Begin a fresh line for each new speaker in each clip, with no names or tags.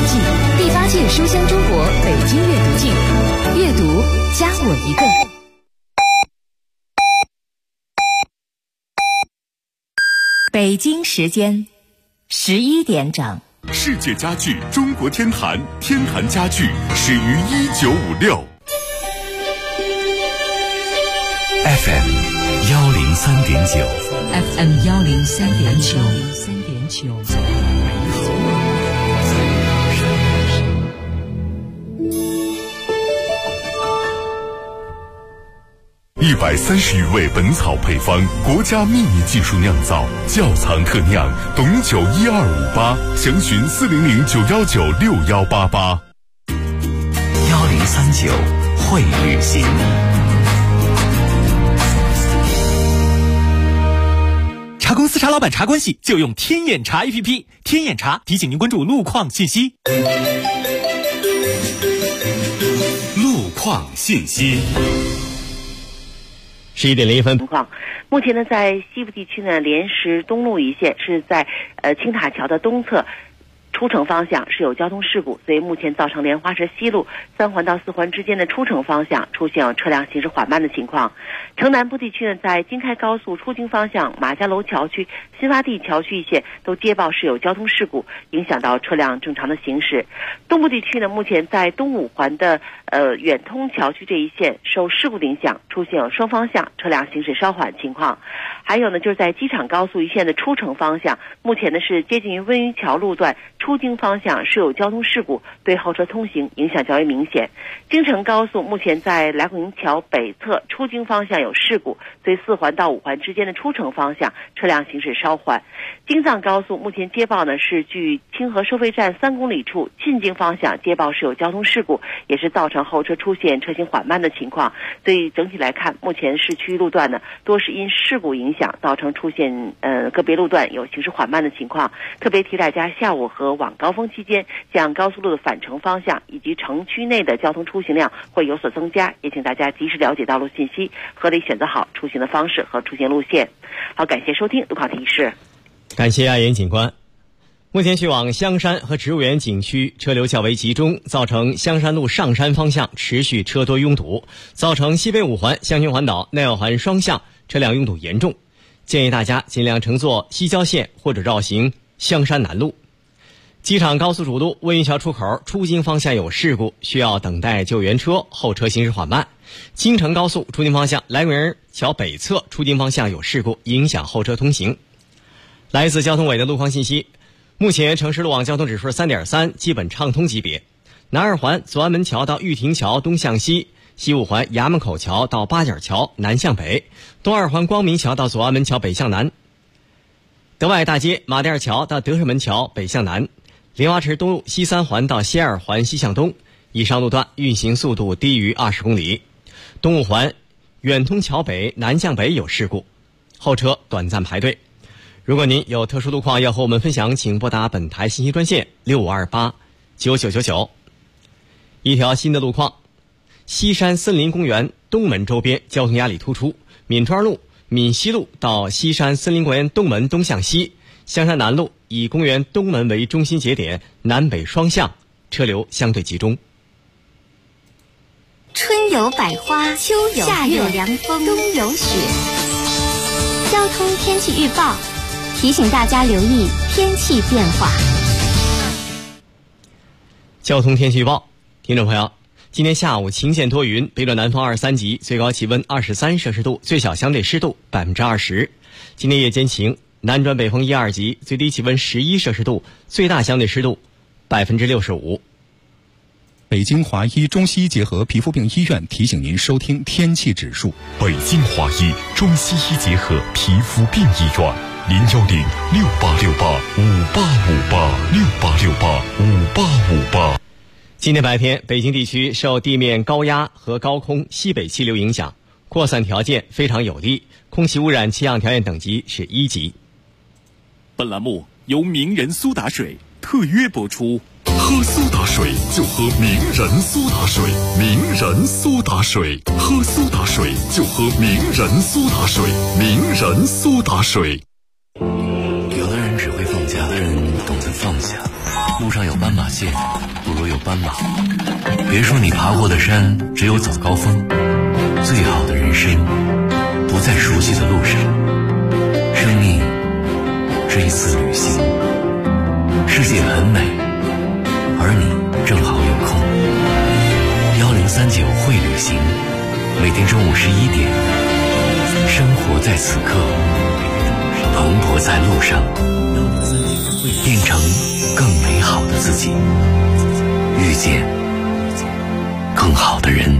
季，第8届书香中国北京阅读季，阅读加我一个。北京时间11点整。
世界家具中国天坛，天坛家具始于1956。FM 103.9
FM 103.9。
130余味本草配方，国家秘密技术酿造，窖藏特酿，董酒12588，详询40091961188。
1039会旅行。
茶公司茶老板茶关系就用天眼查 APP， 天眼查提醒您关注路况信息。
路况信息。
11点01分。
情况，目前呢，在西部地区呢，莲石东路一线是在青塔桥的东侧出城方向是有交通事故，所以目前造成莲花池西路3环到4环之间的出城方向出现车辆行驶缓慢的情况。城南部地区呢，在京开高速出京方向马家楼桥区、新发地桥区一线都接报是有交通事故，影响到车辆正常的行驶。东部地区呢，目前在东5环的远通桥区这一线受事故的影响，出现有双方向车辆行驶稍缓情况。还有呢，就是在机场高速一线的出城方向，目前呢是接近于温榆桥路段出京方向是有交通事故，对后车通行影响较为明显。京承高速目前在来广营桥北侧出京方向有事故，所以4环到5环之间的出城方向车辆行驶稍缓。京藏高速目前接报呢是距清河收费站3公里处进京方向接报是有交通事故，也是造成后车出现车行缓慢的情况。所以整体来看，目前市区路段呢多是因事故影响造成出现个别路段有行驶缓慢的情况。特别提大家下午和晚高峰期间，像高速路的返程方向以及城区内的交通出行量会有所增加，也请大家及时了解道路信息，合理选择好出行的方式和出行路线。好，感谢收听路况提示。
感谢阿岩警官。目前去往香山和植物园景区车流较为集中，造成香山路上山方向持续车多拥堵，造成西北5环、香群环岛、内外环双向车辆拥堵严重。建议大家尽量乘坐西郊线或者绕行香山南路。机场高速主路温榆桥出口出京方向有事故，需要等待救援车，后车行驶缓慢。京承高速出京方向来广营桥北侧出京方向有事故，影响后车通行。来自交通委的路况信息，目前城市路网交通指数 3.3， 基本畅通级别。南2环左安门桥到玉亭桥东向西，西5环衙门口桥到八角桥南向北，东2环光明桥到左安门桥北向南，德外大街马甸桥到德胜门桥北向南，莲花池东路西3环到西2环西向东，以上路段运行速度低于20公里。东5环远通桥北南向北有事故，后车短暂排队。如果您有特殊路况要和我们分享，请拨打本台信息专线6528-9999。一条新的路况，西山森林公园东门周边交通压力突出，闵庄路、闵西路到西山森林公园东门东向西，香山南路以公园东门为中心节点，南北双向车流相对集中。
春有百花，秋有夏有凉风，冬有雪。交通天气预报提醒大家留意天气变化。
交通天气预报，听众朋友，今天下午晴间多云，北转南风2-3级，最高气温23摄氏度，最小相对湿度20%。今天夜间晴，南转北风1-2级，最低气温11摄氏度，最大相对湿度65%。
北京华医中西医结合皮肤病医院提醒您收听天气指数。
北京华医中西医结合皮肤病医院，010-6868-5858，6868-5858。
今天白天，北京地区受地面高压和高空西北气流影响，扩散条件非常有利，空气污染气象条件等级是1级。
本栏目由名人苏打水特约播出。
喝苏打水就喝名人苏打水，名人苏打水，喝苏打水就喝名人苏打水，名人苏打水。
有的人只会放假，有的人懂得放下。 路上有斑马线，不如有斑马。别说你爬过的山只有早高峰，最好的人生不在熟悉的路上。生命是一次旅行，世界很美，而你正好有空。1039会旅行，每天中午11点，生活在此刻，蓬勃在路上，变成更美好的自己，遇见更好的人。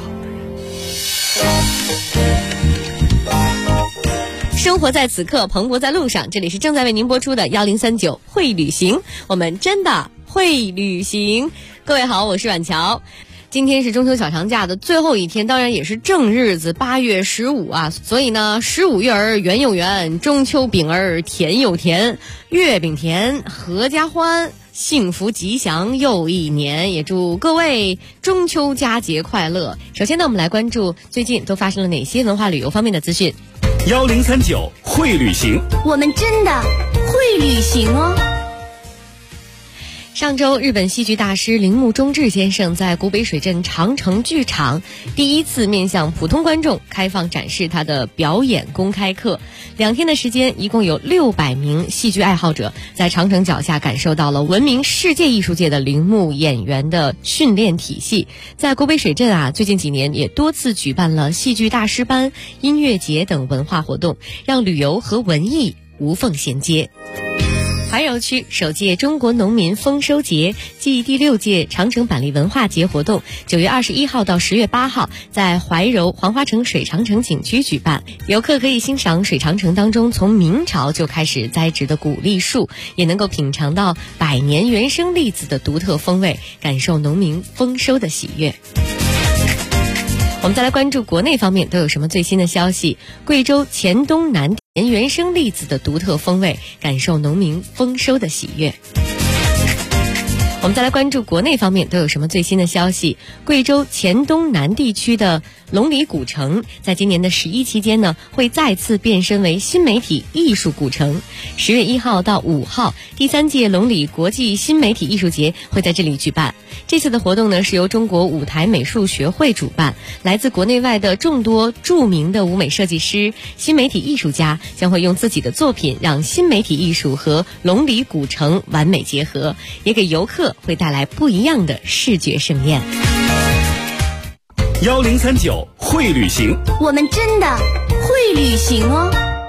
生活在此刻，蓬勃在路上。这里是正在为您播出的1039会旅行，我们真的会旅行。各位好，我是阮乔。今天是中秋小长假的最后一天，当然也是正日子8月15啊，所以呢，15月儿圆又圆，中秋饼儿甜又甜，月饼甜，阖家欢，幸福吉祥又一年。也祝各位中秋佳节快乐。首先呢，我们来关注最近都发生了哪些文化旅游方面的资讯。
1039会旅行，
我们真的会旅行哦。
上周，日本戏剧大师铃木忠志先生在古北水镇长城剧场第一次面向普通观众开放展示他的表演公开课。2天的时间，一共有600名戏剧爱好者在长城脚下感受到了闻名世界艺术界的铃木演员的训练体系。在古北水镇啊，最近几年也多次举办了戏剧大师班、音乐节等文化活动，让旅游和文艺无缝衔接。怀柔区首届中国农民丰收节暨第6届长城板栗文化节活动9月21号到10月8号在怀柔黄花城水长城景区举办。游客可以欣赏水长城当中从明朝就开始栽植的古栗树，也能够品尝到百年原生栗子的独特风味，感受农民丰收的喜悦。我们再来关注国内方面都有什么最新的消息。贵州黔东南田原生栗子的独特风味，感受农民丰收的喜悦。我们再来关注国内方面都有什么最新的消息。贵州黔东南地区的龙里古城在今年的11期间呢，会再次变身为新媒体艺术古城。10月1号到5号，第3届龙里国际新媒体艺术节会在这里举办。这次的活动呢，是由中国舞台美术学会主办，来自国内外的众多著名的舞美设计师、新媒体艺术家将会用自己的作品让新媒体艺术和龙里古城完美结合，也给游客会带来不一样的视觉盛宴。
1039会旅行，
我们真的会旅行哦。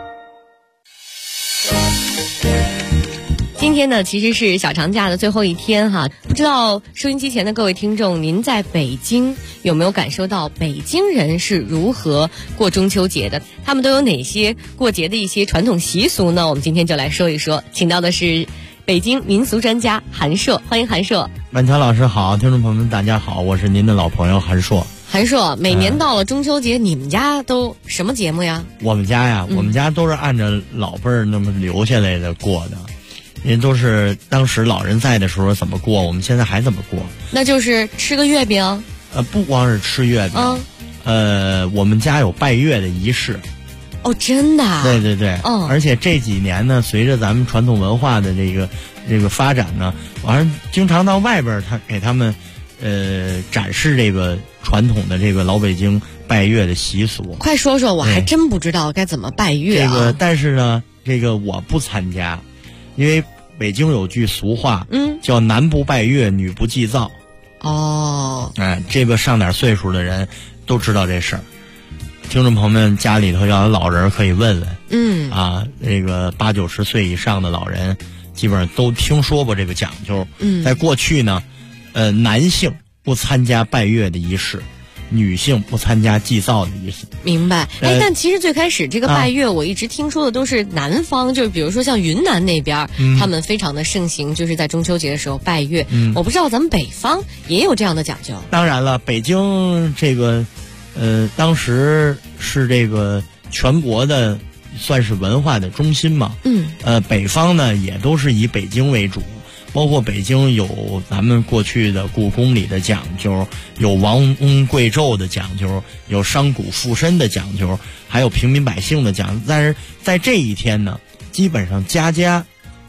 今天呢，其实是小长假的最后一天哈，不知道收音机前的各位听众，您在北京有没有感受到北京人是如何过中秋节的？他们都有哪些过节的一些传统习俗呢？我们今天就来说一说，请到的是北京民俗专家韩硕，欢迎韩硕。
万强老师好，听众朋友们大家好，我是您的老朋友韩硕。
韩硕，每年到了中秋节，你们家都什么节目呀？
我们家呀，我们家都是按照老辈儿那么留下来的过的，因为都是当时老人在的时候怎么过，我们现在还怎么过。
那就是吃个月饼。
不光是吃月饼，我们家有拜月的仪式。
哦，真的啊？
对对对，而且这几年呢，随着咱们传统文化的这个发展呢，完了经常到外边给他们展示这个传统的这个老北京拜月的习俗。
快说说，我还真不知道该怎么拜月啊。
这个，但是呢，这个我不参加，因为北京有句俗话，叫男不拜月，女不祭灶。
哦，
这个上点岁数的人都知道这事儿。听众朋友们家里头要有老人可以问问，这个80、90岁以上的老人基本上都听说过这个讲究。在过去呢，男性不参加拜月的仪式，女性不参加祭灶的仪式。
明白。但其实最开始这个拜月，我一直听说的都是南方，就是比如说像云南那边，他们非常的盛行，就是在中秋节的时候拜月。我不知道咱们北方也有这样的讲究。
当然了，北京这个当时是这个全国的算是文化的中心嘛。北方呢也都是以北京为主。包括北京有咱们过去的故宫里的讲究，有王公贵胄的讲究，有商贾附身的讲究，还有平民百姓的讲究。但是在这一天呢，基本上家家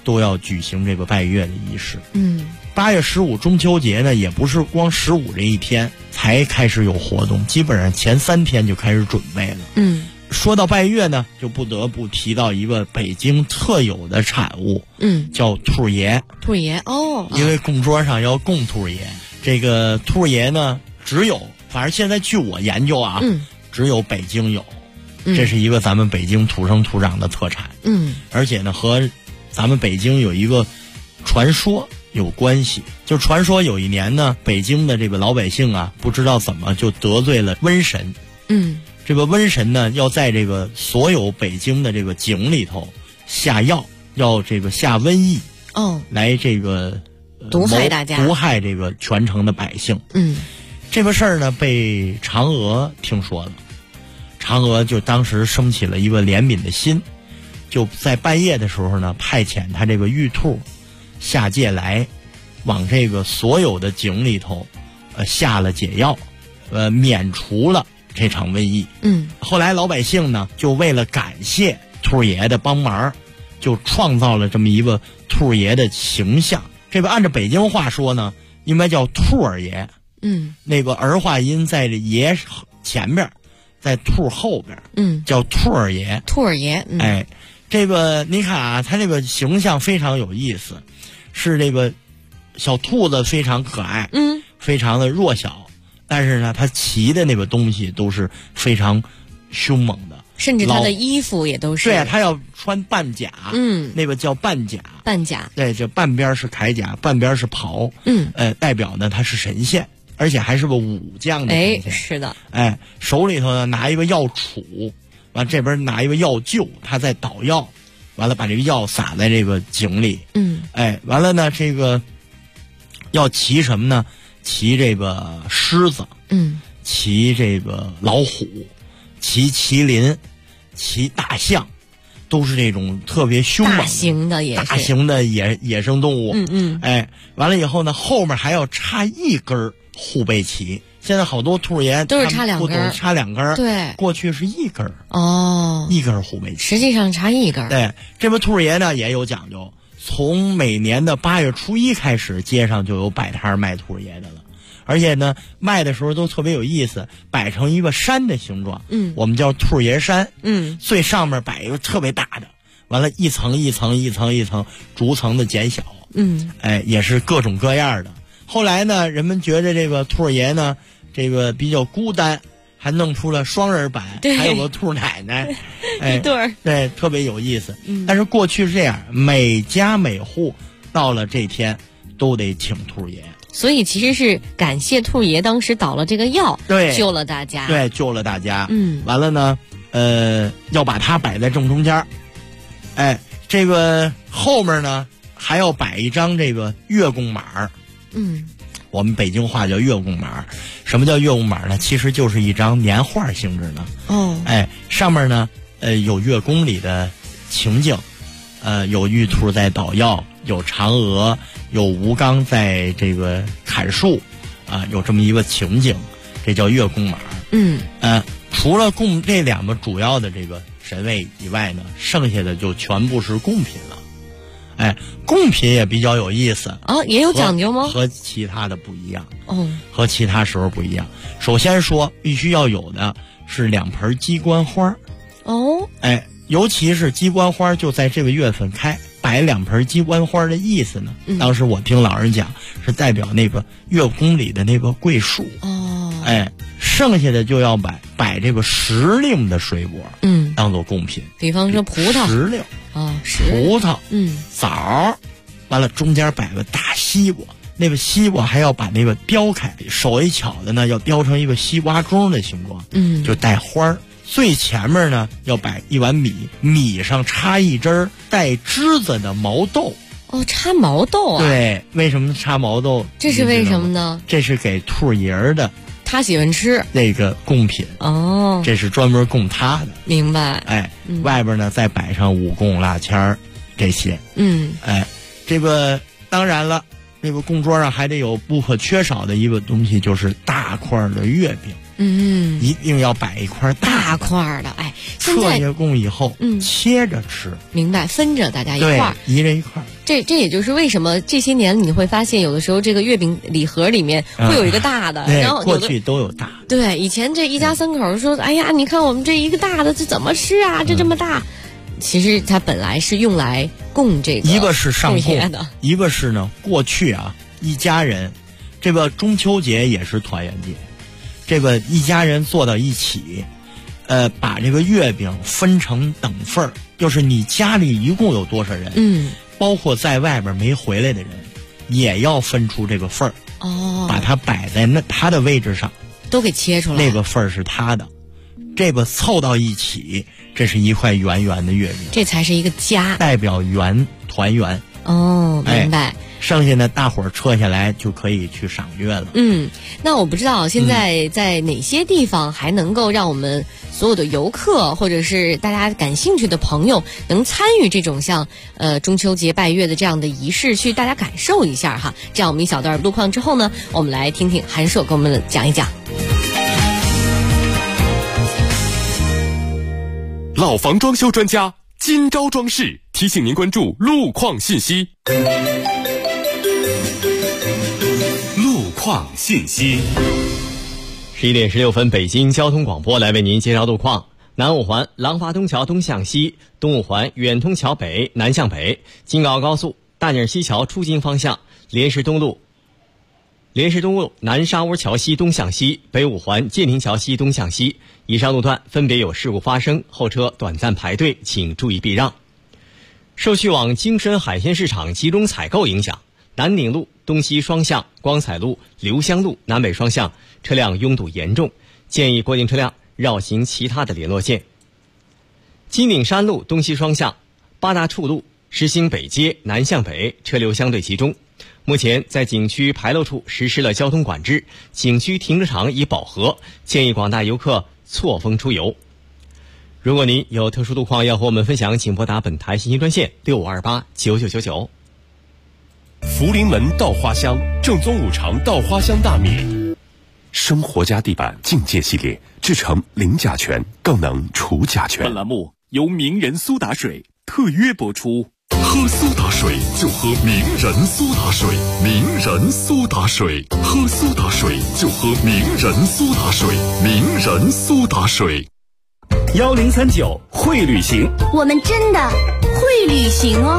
都要举行这个拜月的仪式。8月15中秋节呢，也不是光15这一天才开始有活动，基本上前3天就开始准备了。说到拜月呢，就不得不提到一个北京特有的产物，叫兔爷。
兔爷哦，
因为供桌上要供兔爷，这个兔爷呢，反正现在据我研究啊，只有北京有，这是一个咱们北京土生土长的特产。而且呢，和咱们北京有一个传说有关系，就传说有一年呢，北京的这个老百姓啊，不知道怎么就得罪了瘟神。这个瘟神呢，要在这个所有北京的这个井里头下药，要这个下瘟疫，来这个
毒害大家，
毒害这个全城的百姓。这个事儿呢，被嫦娥听说了，嫦娥就当时升起了一个怜悯的心，就在半夜的时候呢，派遣他这个玉兔下界来，往这个所有的井里头，下了解药，免除了这场瘟疫。后来老百姓呢，就为了感谢兔爷的帮忙，就创造了这么一个兔爷的形象。这个按照北京话说呢，应该叫兔儿爷。那个儿化音在这爷前边，在兔后边，叫兔儿爷。
兔儿爷，
哎，这个你看啊，他这个形象非常有意思，是这个小兔子非常可爱，非常的弱小，但是呢，他骑的那个东西都是非常凶猛的，
甚至他的衣服也都是。
对啊，他要穿半甲，那个叫半甲。
半甲，
对，这半边是铠甲，半边是袍，代表呢他是神仙。而且还是个武将的神仙。
是的。
手里头呢拿一个药杵，完这边拿一个药臼，他在捣药，完了把这个药撒在这个井里。完了呢，这个要骑什么呢？骑这个狮子，骑这个老虎，骑麒麟，骑大象，都是这种特别凶猛、大型的野生动物。完了以后呢，后面还要插一根护背旗。现在好多兔爷
都是插2根，
插2根。
对，
过去是1根。
一
根护背旗，
实际上插1根。
对，这不兔爷呢也有讲究，从每年的8月初1开始，街上就有摆摊卖兔爷的了。而且呢，卖的时候都特别有意思，摆成一个山的形状，我们叫兔爷山，最上面摆一个特别大的，完了一层一层一层一层逐层的减小，也是各种各样的。后来呢，人们觉得这个兔爷呢，这个比较孤单，还弄出了双人版，还有个兔奶奶，
一对儿，
对，特别有意思。但是过去是这样，每家每户到了这天都得请兔爷。
所以其实是感谢兔爷当时捣了这个药，
对，
救了大家。
对，救了大家。完了呢，要把它摆在正中间。这个后面呢还要摆一张这个月供马。我们北京话叫月供马。什么叫月供马呢？其实就是一张年画性质的。上面呢有月宫里的情景，有玉兔在捣药，有嫦娥，有吴刚在这个砍树，有这么一个情景，这叫月供马。除了供这2个主要的这个神位以外呢，剩下的就全部是贡品了。贡品也比较有意思
也有讲究吗？
和其他的不一样。和其他时候不一样。首先说，必须要有的是2盆鸡冠花。尤其是鸡冠花就在这个月份开，摆2盆鸡冠花的意思呢，当时我听老人讲是代表那个月宫里的那个桂树。剩下的就要摆这个时令的水果，当做贡品。
比方说葡萄、
石榴葡萄、枣，完了中间摆个大西瓜，那个西瓜还要把那个雕开，手艺巧的呢要雕成一个西瓜盅的形状，就带花儿。最前面呢要摆一碗米，米上插一针带枝子的毛豆。
插毛豆啊？
对，为什么插毛豆？
这是为什么呢？
这是给兔爷的，
他喜欢吃
那个贡品。这是专门供他的。
明白。
外边呢再摆上五贡、蜡签儿这些。这个当然了，这个供桌上还得有不可缺少的一个东西，就是大块的月饼。一定要摆一块
大块的。
彻夜供以后，切着吃。
明白，分着大家一块，
一人一块。
这也就是为什么这些年你会发现，有的时候这个月饼礼盒里面会有一个大的，然后
过去都有大的。
对，以前这一家三口说，哎呀，你看我们这一个大的，这怎么吃啊？这么大。其实它本来是用来供这个，
一个是上供
的，
一个是呢，过去啊，一家人，这个中秋节也是团圆节，这个一家人坐到一起，把这个月饼分成等份儿，就是你家里一共有多少人，包括在外边没回来的人，也要分出这个份儿，把它摆在他的位置上，
都给切出来，
那个份儿是他的，这个凑到一起，这是一块圆圆的月饼，
这才是一个家，
代表圆团圆。
哦，明白。
剩下的大伙儿撤下来就可以去赏月了。
那我不知道现在在哪些地方还能够让我们所有的游客或者是大家感兴趣的朋友能参与这种像中秋节拜月的这样的仪式，去大家感受一下哈。这样我们一小段路况之后呢，我们来听听韩硕给我们讲一讲。
老房装修专家今朝装饰提醒您关注路况信息。路况信息。
11点16分，北京交通广播来为您介绍路况。南五环廊坊东桥东向西，东五环远通桥北南向北，京高高速大宁西桥出京方向，莲石东路南沙窝桥西东向西，北五环建宁桥西东向西。以上路段分别有事故发生，后车短暂排队，请注意避让。受去往京深海鲜市场集中采购影响，南宁路东西双向、光彩路、留香路南北双向车辆拥堵严重，建议过境车辆绕行其他的联络线。金顶山路东西双向、八大处路、石兴北街南向北车流相对集中。目前在景区牌楼处实施了交通管制，景区停车场已饱和，建议广大游客错峰出游。如果您有特殊路况要和我们分享，请拨打本台信息专线65289999。
福临门稻花香，正宗五常稻花香大米，生活家地板境界系列制成零甲醛，更能除甲醛。
本栏目由名人苏打水特约播出。
喝苏打水就喝名人苏打水，名人苏打水，喝苏打水就喝名人苏打水，名人苏打水。
1039会旅行，
我们真的会旅行哦。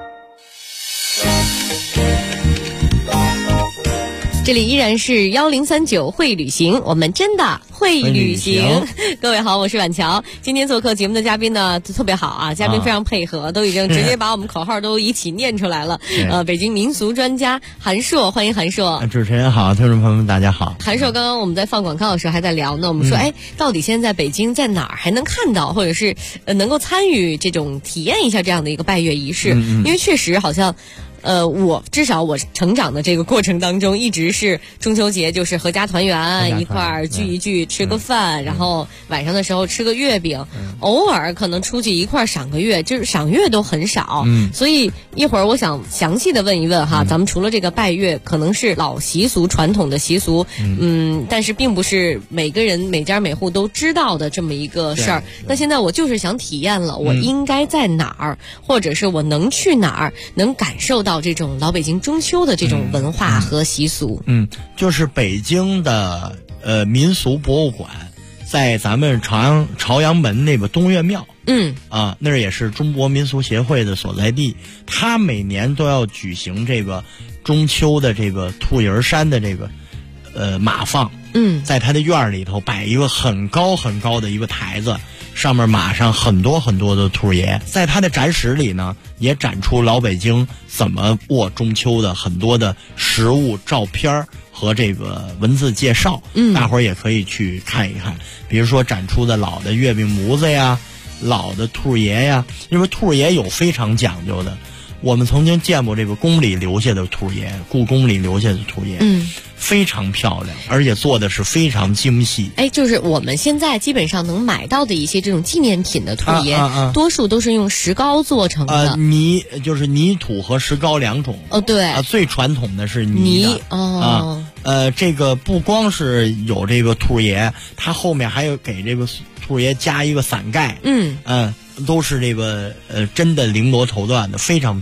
这里依然是1039会旅行，我们真的会旅行。各位好，我是婉乔。今天做客节目的嘉宾呢特别好啊，嘉宾非常配合，都已经直接把我们口号都一起念出来了。北京民俗专家韩硕，欢迎韩硕。
主持人好，听众朋友们大家好。
韩硕，刚刚我们在放广告的时候还在聊呢，我们说到底现在北京在哪儿还能看到，或者是能够参与这种体验一下这样的一个拜月仪式？因为确实好像至少我成长的这个过程当中，一直是中秋节就是合家团圆，一块儿聚一聚，吃个饭，然后晚上的时候吃个月饼，偶尔可能出去一块儿赏个月，就是赏月都很少。所以一会儿我想详细的问一问哈，咱们除了这个拜月可能是老习俗传统的习俗，但是并不是每个人每家每户都知道的这么一个事儿。那现在我就是想体验了，我应该在哪儿，或者是我能去哪儿，能感受到这种老北京中秋的这种文化和习俗。
就是北京的民俗博物馆，在咱们朝阳门那个东岳庙，那儿也是中国民俗协会的所在地。他每年都要举行这个中秋的这个兔儿山的这个马放，在他的院里头摆一个很高很高的一个台子，上面马上很多很多的兔爷。在他的展室里呢，也展出老北京怎么过中秋的很多的实物照片和这个文字介绍，大伙儿也可以去看一看。比如说展出的老的月饼模子呀，老的兔爷呀，因为兔爷有非常讲究的。我们曾经见过这个宫里留下的兔爷，故宫里留下的兔爷，非常漂亮，而且做的是非常精细。
就是我们现在基本上能买到的一些这种纪念品的兔爷，多数都是用石膏做成的。
就是泥土和石膏两种。
对。
最传统的是泥的。这个不光是有这个兔爷，它后面还有给这个兔爷加一个伞盖。都是这个真的绫罗绸缎的，非常漂亮。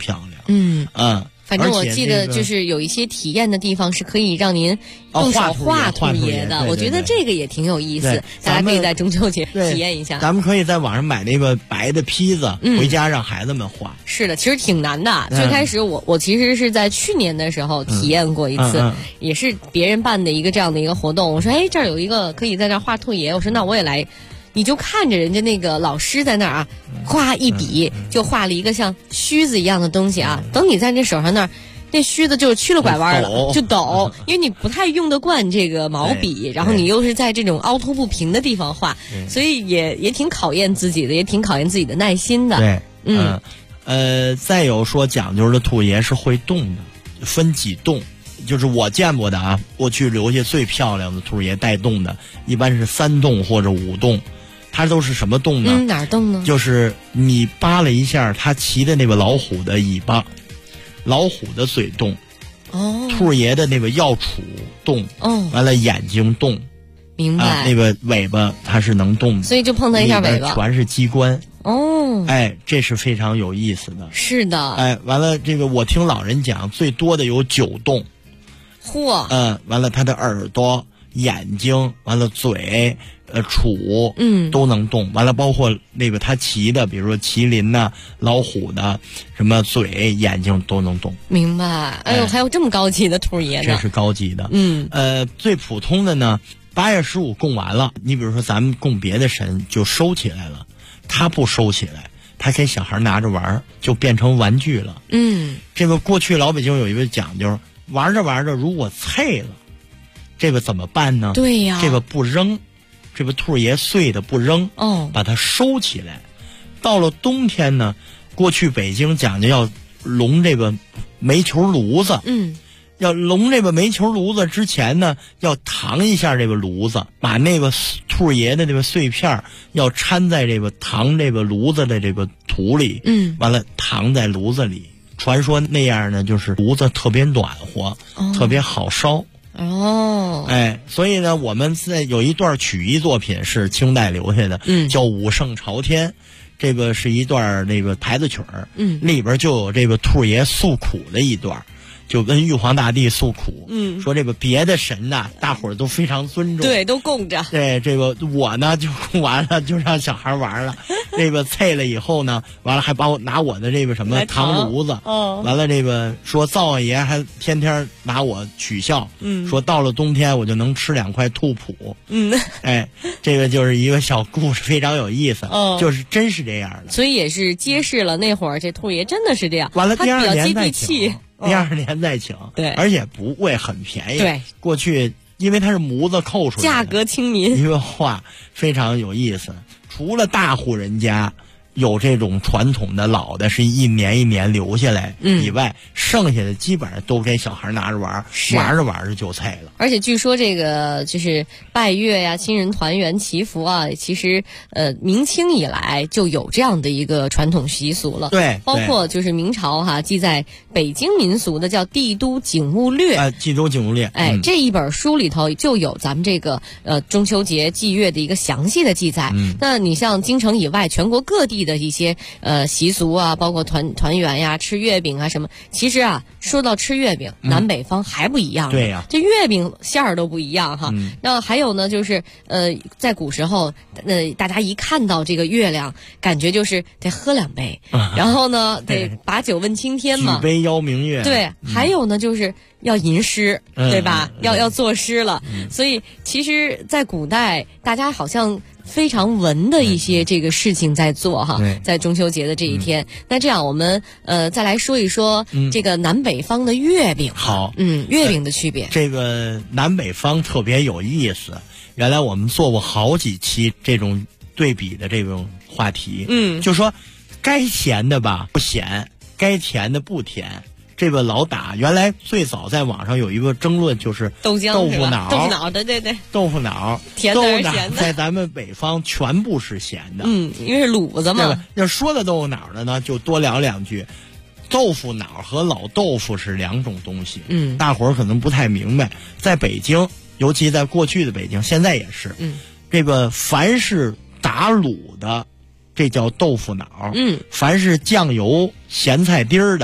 反正我记得就是有一些体验的地方是可以让您动手画兔爷的，我觉得这个也挺有意思，大家可以在中秋节体验一下。
咱们可以在网上买那个白的坯子，回家让孩子们画。
是的，其实挺难的。最开始我其实是在去年的时候体验过一次，也是别人办的一个这样的一个活动。我说，哎，这儿有一个可以在这儿画兔爷，我说那我也来。你就看着人家那个老师在那儿啊，夸一笔就画了一个像须子一样的东西啊。等你在这手上那儿，那须子就曲了拐弯了，就抖，因为你不太用得惯这个毛笔，然后你又是在这种凹凸不平的地方画，所以也挺考验自己的，也挺考验自己的耐心的。
对，再有说讲究的兔爷是会动的，分几动。就是我见过的啊，过去留下最漂亮的兔爷带动的，一般是3动或者5动。它都是什么动呢？
哪儿动呢？
就是你扒拉一下它骑的那个老虎的尾巴，老虎的嘴动，兔爷的那个药杵动，完了眼睛动，
明白？
那个尾巴它是能动的，
所以就碰它一下尾巴，
全是机关。这是非常有意思的。
是的。
完了，这个我听老人讲，最多的有9动。
嚯！
完了，它的耳朵、眼睛，完了嘴。杵都能动，完了包括那个他骑的，比如说麒麟呐、老虎的，什么嘴、眼睛都能动。
明白？哎呦，还有这么高级的兔爷呢！
这是高级的。最普通的呢，8月15供完了，你比如说咱们供别的神就收起来了，他不收起来，他给小孩拿着玩，就变成玩具了。这个过去老北京有一个讲究，玩着玩着如果碎了，这个怎么办呢？
对呀，
这个不扔。这个兔爷碎的不扔，把它收起来。到了冬天呢，过去北京讲究要笼这个煤球炉子，要笼这个煤球炉子之前呢，要搪一下这个炉子，把那个兔爷的这个碎片要掺在这个搪这个炉子的这个土里，完了搪在炉子里。传说那样呢，就是炉子特别暖和，特别好烧。所以呢，我们有一段曲艺作品是清代留下的，叫《武圣朝天》，这个是一段那个牌子曲儿，里边就有这个兔爷诉苦的一段。就跟玉皇大帝诉苦，说这个别的神呐，大伙儿都非常尊重，
对，都供着。
对，这个我呢就供完了，就让小孩玩了。这个碎了以后呢，完了还把我拿我的这个什么糖炉子，完了这个说灶王爷还天天拿我取笑，说到了冬天我就能吃2块兔脯。这个就是一个小故事，非常有意思，就是真是这样的。
所以也是揭示了那会儿这兔爷真的是这样。
完了，第2年再
请。
第2年再请，
对，
而且不会很便宜。
对，
过去因为它是模子扣出来的，
价格亲民。
一个画非常有意思。除了大户人家有这种传统的老的，是一年一年留下来以外，剩下的基本上都给小孩拿着玩，玩着玩着就碎了。
而且据说这个就是拜月呀、亲人团圆、祈福啊，其实明清以来就有这样的一个传统习俗了。
对，
包括就是明朝记在北京民俗的叫《帝都景物略》。
帝都景物略。
这一本书里头就有咱们这个中秋节祭月的一个详细的记载。那你像京城以外，全国各地的一些习俗啊，包括团圆呀、吃月饼啊什么，其实说到吃月饼，南北方还不一样。
对呀，
这月饼馅儿都不一样哈。那还有呢，就是在古时候，大家一看到这个月亮，感觉就是得喝2杯，然后呢得把酒问青天嘛，
举杯邀明月。
对，还有呢就是要吟诗，对吧？要作诗了。所以其实，在古代，大家好像非常文的一些这个事情在做哈，在中秋节的这一天。那这样我们再来说一说这个南北方的月饼。
好，
月饼的区别。
这个南北方特别有意思。原来我们做过好几期这种对比的这种话题。就说该咸的吧不咸，该甜的不甜。这个老打，原来最早在网上有一个争论，就是
豆浆、
豆腐脑，
对，
豆腐脑，
甜的还是咸的？
在咱们北方全部是咸的，
因为是卤子嘛。
要说到豆腐脑的呢，就多聊2句。豆腐脑和老豆腐是2种东西，大伙儿可能不太明白。在北京，尤其在过去的北京，现在也是，这个凡是打卤的，这叫豆腐脑，凡是酱油咸菜丁儿的，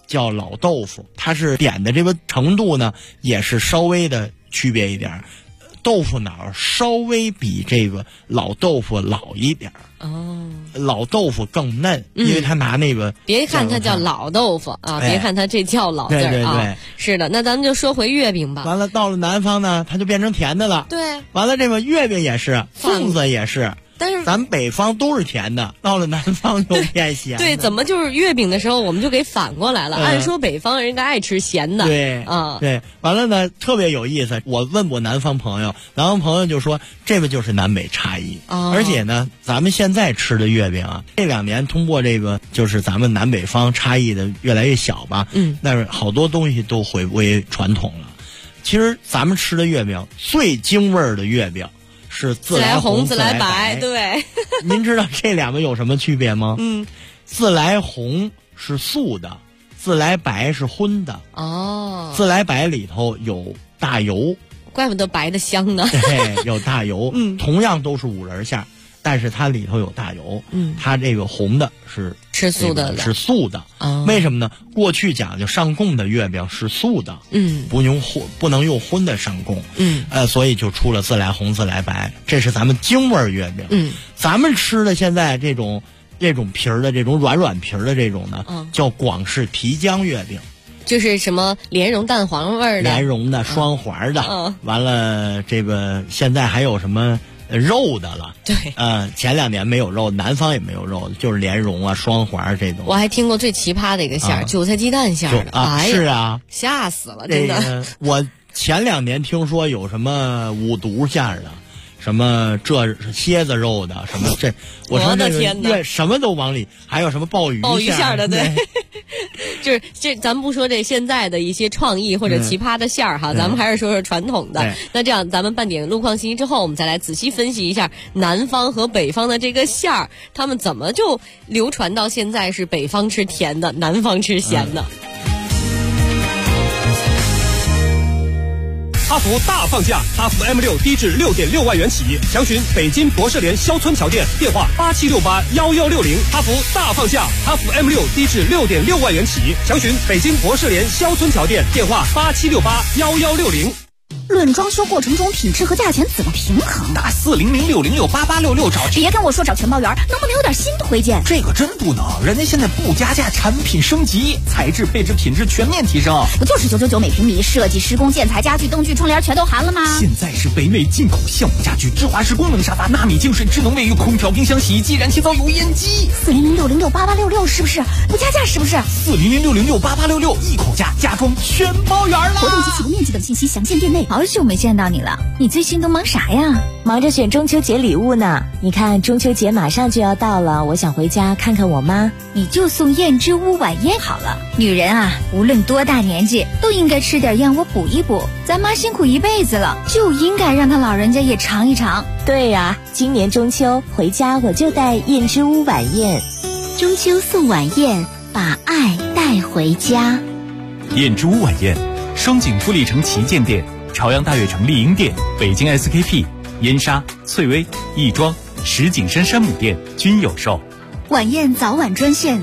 叫老豆腐，它是点的这个程度呢也是稍微的区别一点，豆腐脑稍微比这个老豆腐老一点哦，老豆腐更嫩，因为他拿那个
别看它叫老豆腐啊，别看它这叫老字儿啊，
对，
是的。那咱们就说回月饼吧。
完了，到了南方呢，它就变成甜的了。
对，
完了这个月饼也是，粽子也是。
但是
咱们北方都是甜的，到了南方就变咸的。
对，怎么就是月饼的时候我们就给反过来了？按说北方人应该爱吃咸的。
对
啊，
对。完了呢，特别有意思。我问我南方朋友，南方朋友就说这个就是南北差异。而且呢，咱们现在吃的月饼啊，这2年通过这个就是咱们南北方差异的越来越小吧。但是好多东西都回归传统了。其实咱们吃的月饼最京味儿的月饼。是自来红、
自来白，对。
您知道这两个有什么区别吗？自来红是素的，自来白是荤的。哦。自来白里头有大油，
怪不得白的香呢。
对，有大油。同样都是5仁馅，但是它里头有大油。它这个红的是
吃素的，
是素的。为什么呢？过去讲究上供的月饼是素的，不能用荤的上供，所以就出了自来红、自来白，这是咱们京味月饼。咱们吃的现在这种皮儿的这种软皮儿的这种呢，叫广式皮浆月饼，
就是什么莲蓉蛋黄味的，
莲蓉的、双环的，完了这个现在还有什么？肉的了，
对，
前2年没有肉，南方也没有肉，就是莲蓉啊、双环这种。
我还听过最奇葩的一个馅儿，韭菜鸡蛋馅儿的，哎呀，
是啊，
吓死了，真的。
我前2年听说有什么五毒馅儿的，什么这蝎子肉的，什么这，
我的天哪，
什么都往里，还有什么鲍鱼馅儿
的，对。就是这，咱们不说这现在的一些创意或者奇葩的馅儿哈，咱们还是说说传统的。那这样，咱们半点路况信息之后，我们再来仔细分析一下南方和北方的这个馅儿，他们怎么就流传到现在是北方吃甜的，南方吃咸的。
哈弗大放价，哈弗 M6低至6.6万元起，详询北京博士联肖村桥店，电话87681160。哈弗大放价，哈弗 M6低至6.6万元起，详询北京博士联肖村桥店，电话87681160。
论装修过程中品质和价钱怎么平衡？
打40060688866找。
别跟我说找全包圆，能不能有点新推荐？
这个真不能，人家现在不加价，产品升级，材质配置品质全面提升。
不就是999每平米，设计施工建材家具灯具窗帘全都含了吗？
现在是北美进口项目家具，芝华士功能沙发，纳米净水，智能卫浴，空调，冰箱，洗衣机，燃气灶，油烟机。
40060688866是不是不加价？是不是
40060688866一口价，家装全包圆了。
活动及起步面积等信息详见店内。
好久没见到你了，你最近都忙啥呀？忙着选中秋节礼物呢。你看中秋节马上就要到了，我想回家看看我妈。
你就送燕之屋晚宴好了。女人啊，无论多大年纪，都应该吃点燕窝补一补。咱妈辛苦一辈子了，就应该让她老人家也尝一尝。
对呀，今年中秋回家我就带燕之屋晚宴。
中秋送晚宴，把爱带回家。
燕之屋晚宴，双井富力城旗舰店、朝阳大悦城丽婴店、北京 SKP、燕莎、翠微、亦庄、石景山山姆店均有售。
晚宴早晚专线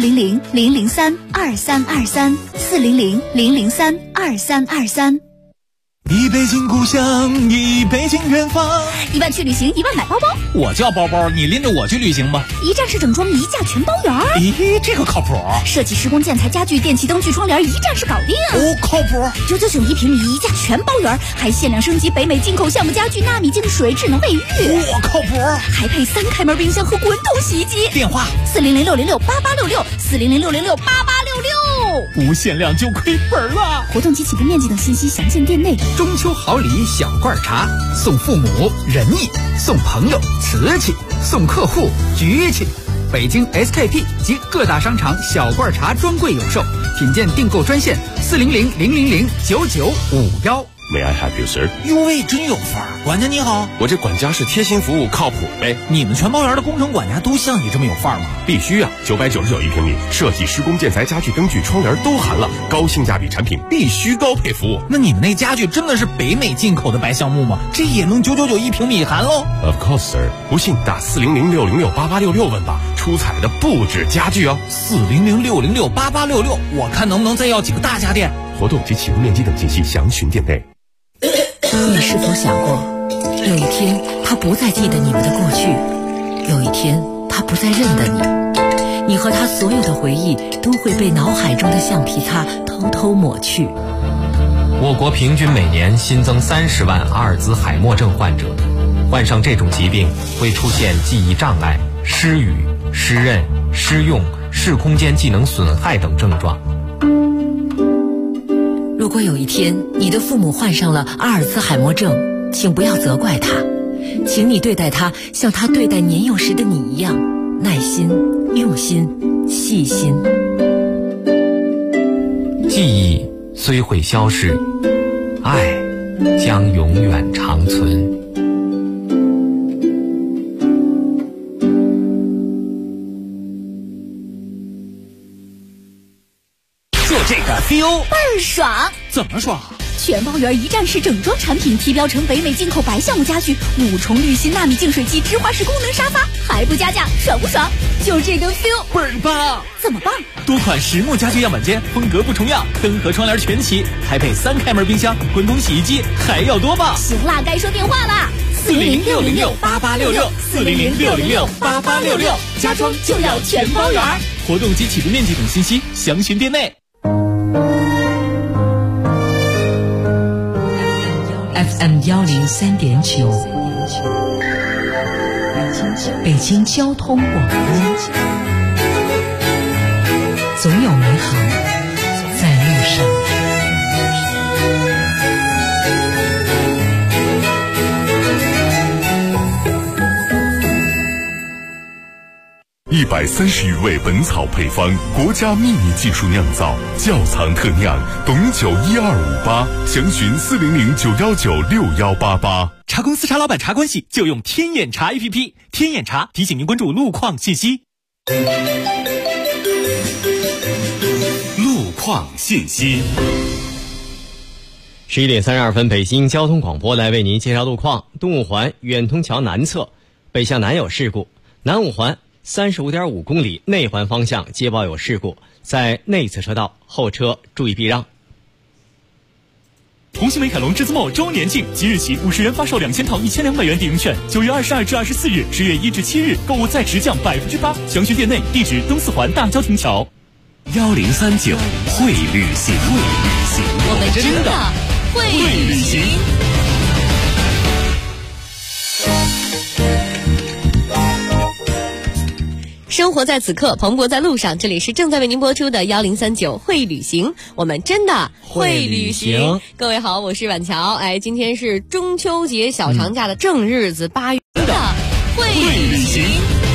400-003-2323 400-003-2323。
一北京故乡，一北京远方。
1万去旅行，1万买包包。
我叫包包，你拎着我去旅行吧。
一站式整装，一价全包圆。
咦，这个靠谱。
设计施工建材家具电器灯具窗帘，一站式搞定。
哦，靠谱。
999一平米，一价全包圆，还限量升级北美进口项目家具，纳米净水，智能卫浴。
我靠谱。
还配3开门冰箱和滚筒洗衣机。
电话
40060688866 40060688866。
不限量就亏本了。
活动及起步面积等信息详见店内。
中秋好礼小罐茶，送父母仁义，送朋友瓷器，送客户局气。北京 SKP 及各大商场小罐茶专柜有售，品鉴订购专线400-000-9951。
May I help you, sir？
哟喂，真有范儿！管家你好，
我这管家是贴心服务，靠谱呗。
你们全包圆的工程管家都像你这么有范儿吗？
必须啊！999一平米，设计施工建材家具灯具窗帘都含了，高性价比产品必须高配服务。
那你们那家具真的是北美进口的白橡木吗？这也能999一平米含喽
？Of course, sir。不信打400-606-8866问吧。
出彩的不止家具哦，400-606-8866，我看能不能再要几个大家电。
活动及启动面积等信息详询店内。
你是否想过，有一天他不再记得你们的过去，有一天他不再认得你，你和他所有的回忆都会被脑海中的橡皮擦偷偷抹去。
我国平均每年新增30万阿尔兹海默症患者，患上这种疾病会出现记忆障碍、失语、失认、失用、视空间技能损害等症状。
如果有一天你的父母患上了阿尔兹海默症，请不要责怪他，请你对待他像他对待年幼时的你一样，耐心、用心、细心。
记忆虽会消逝，爱将永远长存。
就这个 feel
倍儿爽！
怎么爽？
全包圆一站式整装产品，提标成北美进口白橡木家具，5重滤芯纳米净水器，直滑式功能沙发，还不加价，爽不爽？就这个 feel
倍儿棒！
怎么棒？
多款实木家具样板间，风格不重样，灯和窗帘全齐，还配3开门冰箱、滚筒洗衣机，还要多棒！
行啦，该说电话啦
！400-606-8866，400-606-8866，
家装就要全包圆。
活动及启动面积等信息详询店内。
FM 103.9，北京交通广播，总有美好在路上。
130余味本草配方，国家秘密技术酿造，窖藏特酿，董酒12588，详询400-919-6188。
茶公司茶老板茶关系就用天眼查 APP， 天眼查提醒您关注路况信息。
路况信息。
11点32分，北京交通广播来为您介绍路况。东五环远通桥南侧北向南有事故，南五环35.5公里内环方向接报有事故，在内侧车道后车注意避让。
同心美凯龙栀子墨周年庆，即日起50元发售2000套1200元抵用券，9月22至24日，10月1至7日购物再直降8%，详询店内，地址东四环大郊亭桥。
1039会旅行，
我们真的会旅行。
生活在此刻，蓬勃在路上。这里是正在为您播出的1039会旅行，我们真的会旅行。各位好，我是婉乔。今天是中秋节小长假的正日子，8月的会旅行。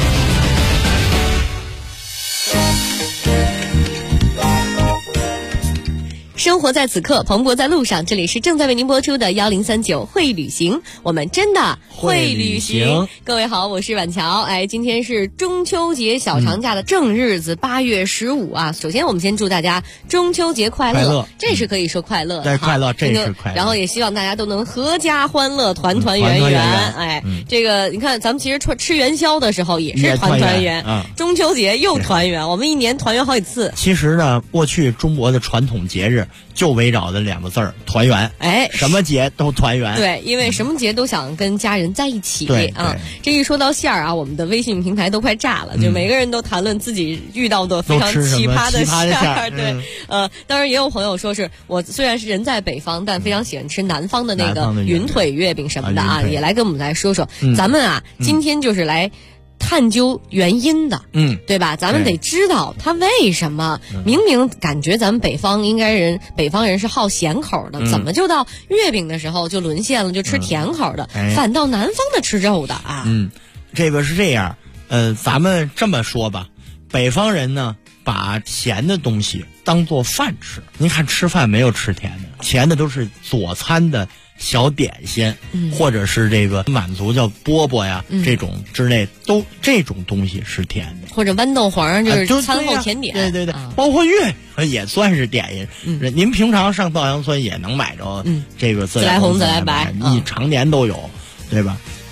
生活在此刻，蓬勃在路上。这里是正在为您播出的1039会旅行，我们真的会旅行。各位好，我是婉乔。今天是中秋节小长假的正日子，8月15啊。首先我们先祝大家中秋节快乐，这是可以说快乐的，
对，快乐，这是快乐。
然后也希望大家都能阖家欢乐，团团圆圆。这个你看，咱们其实吃元宵的时候也是团团圆，中秋节又团圆，我们一年团圆好几次。
其实呢，过去中国的传统节日就围绕着2个字儿团圆，什么节都团圆。
对，因为什么节都想跟家人在一起。
对
啊，这一说到馅儿啊，我们的微信平台都快炸了，就每个人都谈论自己遇到的非常奇葩的馅儿。对，当然也有朋友说是我虽然是人在北方，但非常喜欢吃南方的那个云腿月饼什么的啊，也来跟我们来说说。咱们啊，今天就是来探究原因的，对吧？咱们得知道他为什么明明感觉咱们北方人是好咸口的，怎么就到月饼的时候就沦陷了，就吃甜口的，反倒南方的吃肉的啊？
这个是这样，咱们这么说吧，北方人呢把咸的东西当做饭吃。您看吃饭没有吃甜的，甜的都是佐餐的小点心，或者是这个满族叫饽饽呀，这种之类，都这种东西是甜的，
或者豌豆黄就是餐后甜点，
对，包括月也算是点心。您平常上稻香村也能买着这个自来红、自来白，你常年都有，对吧？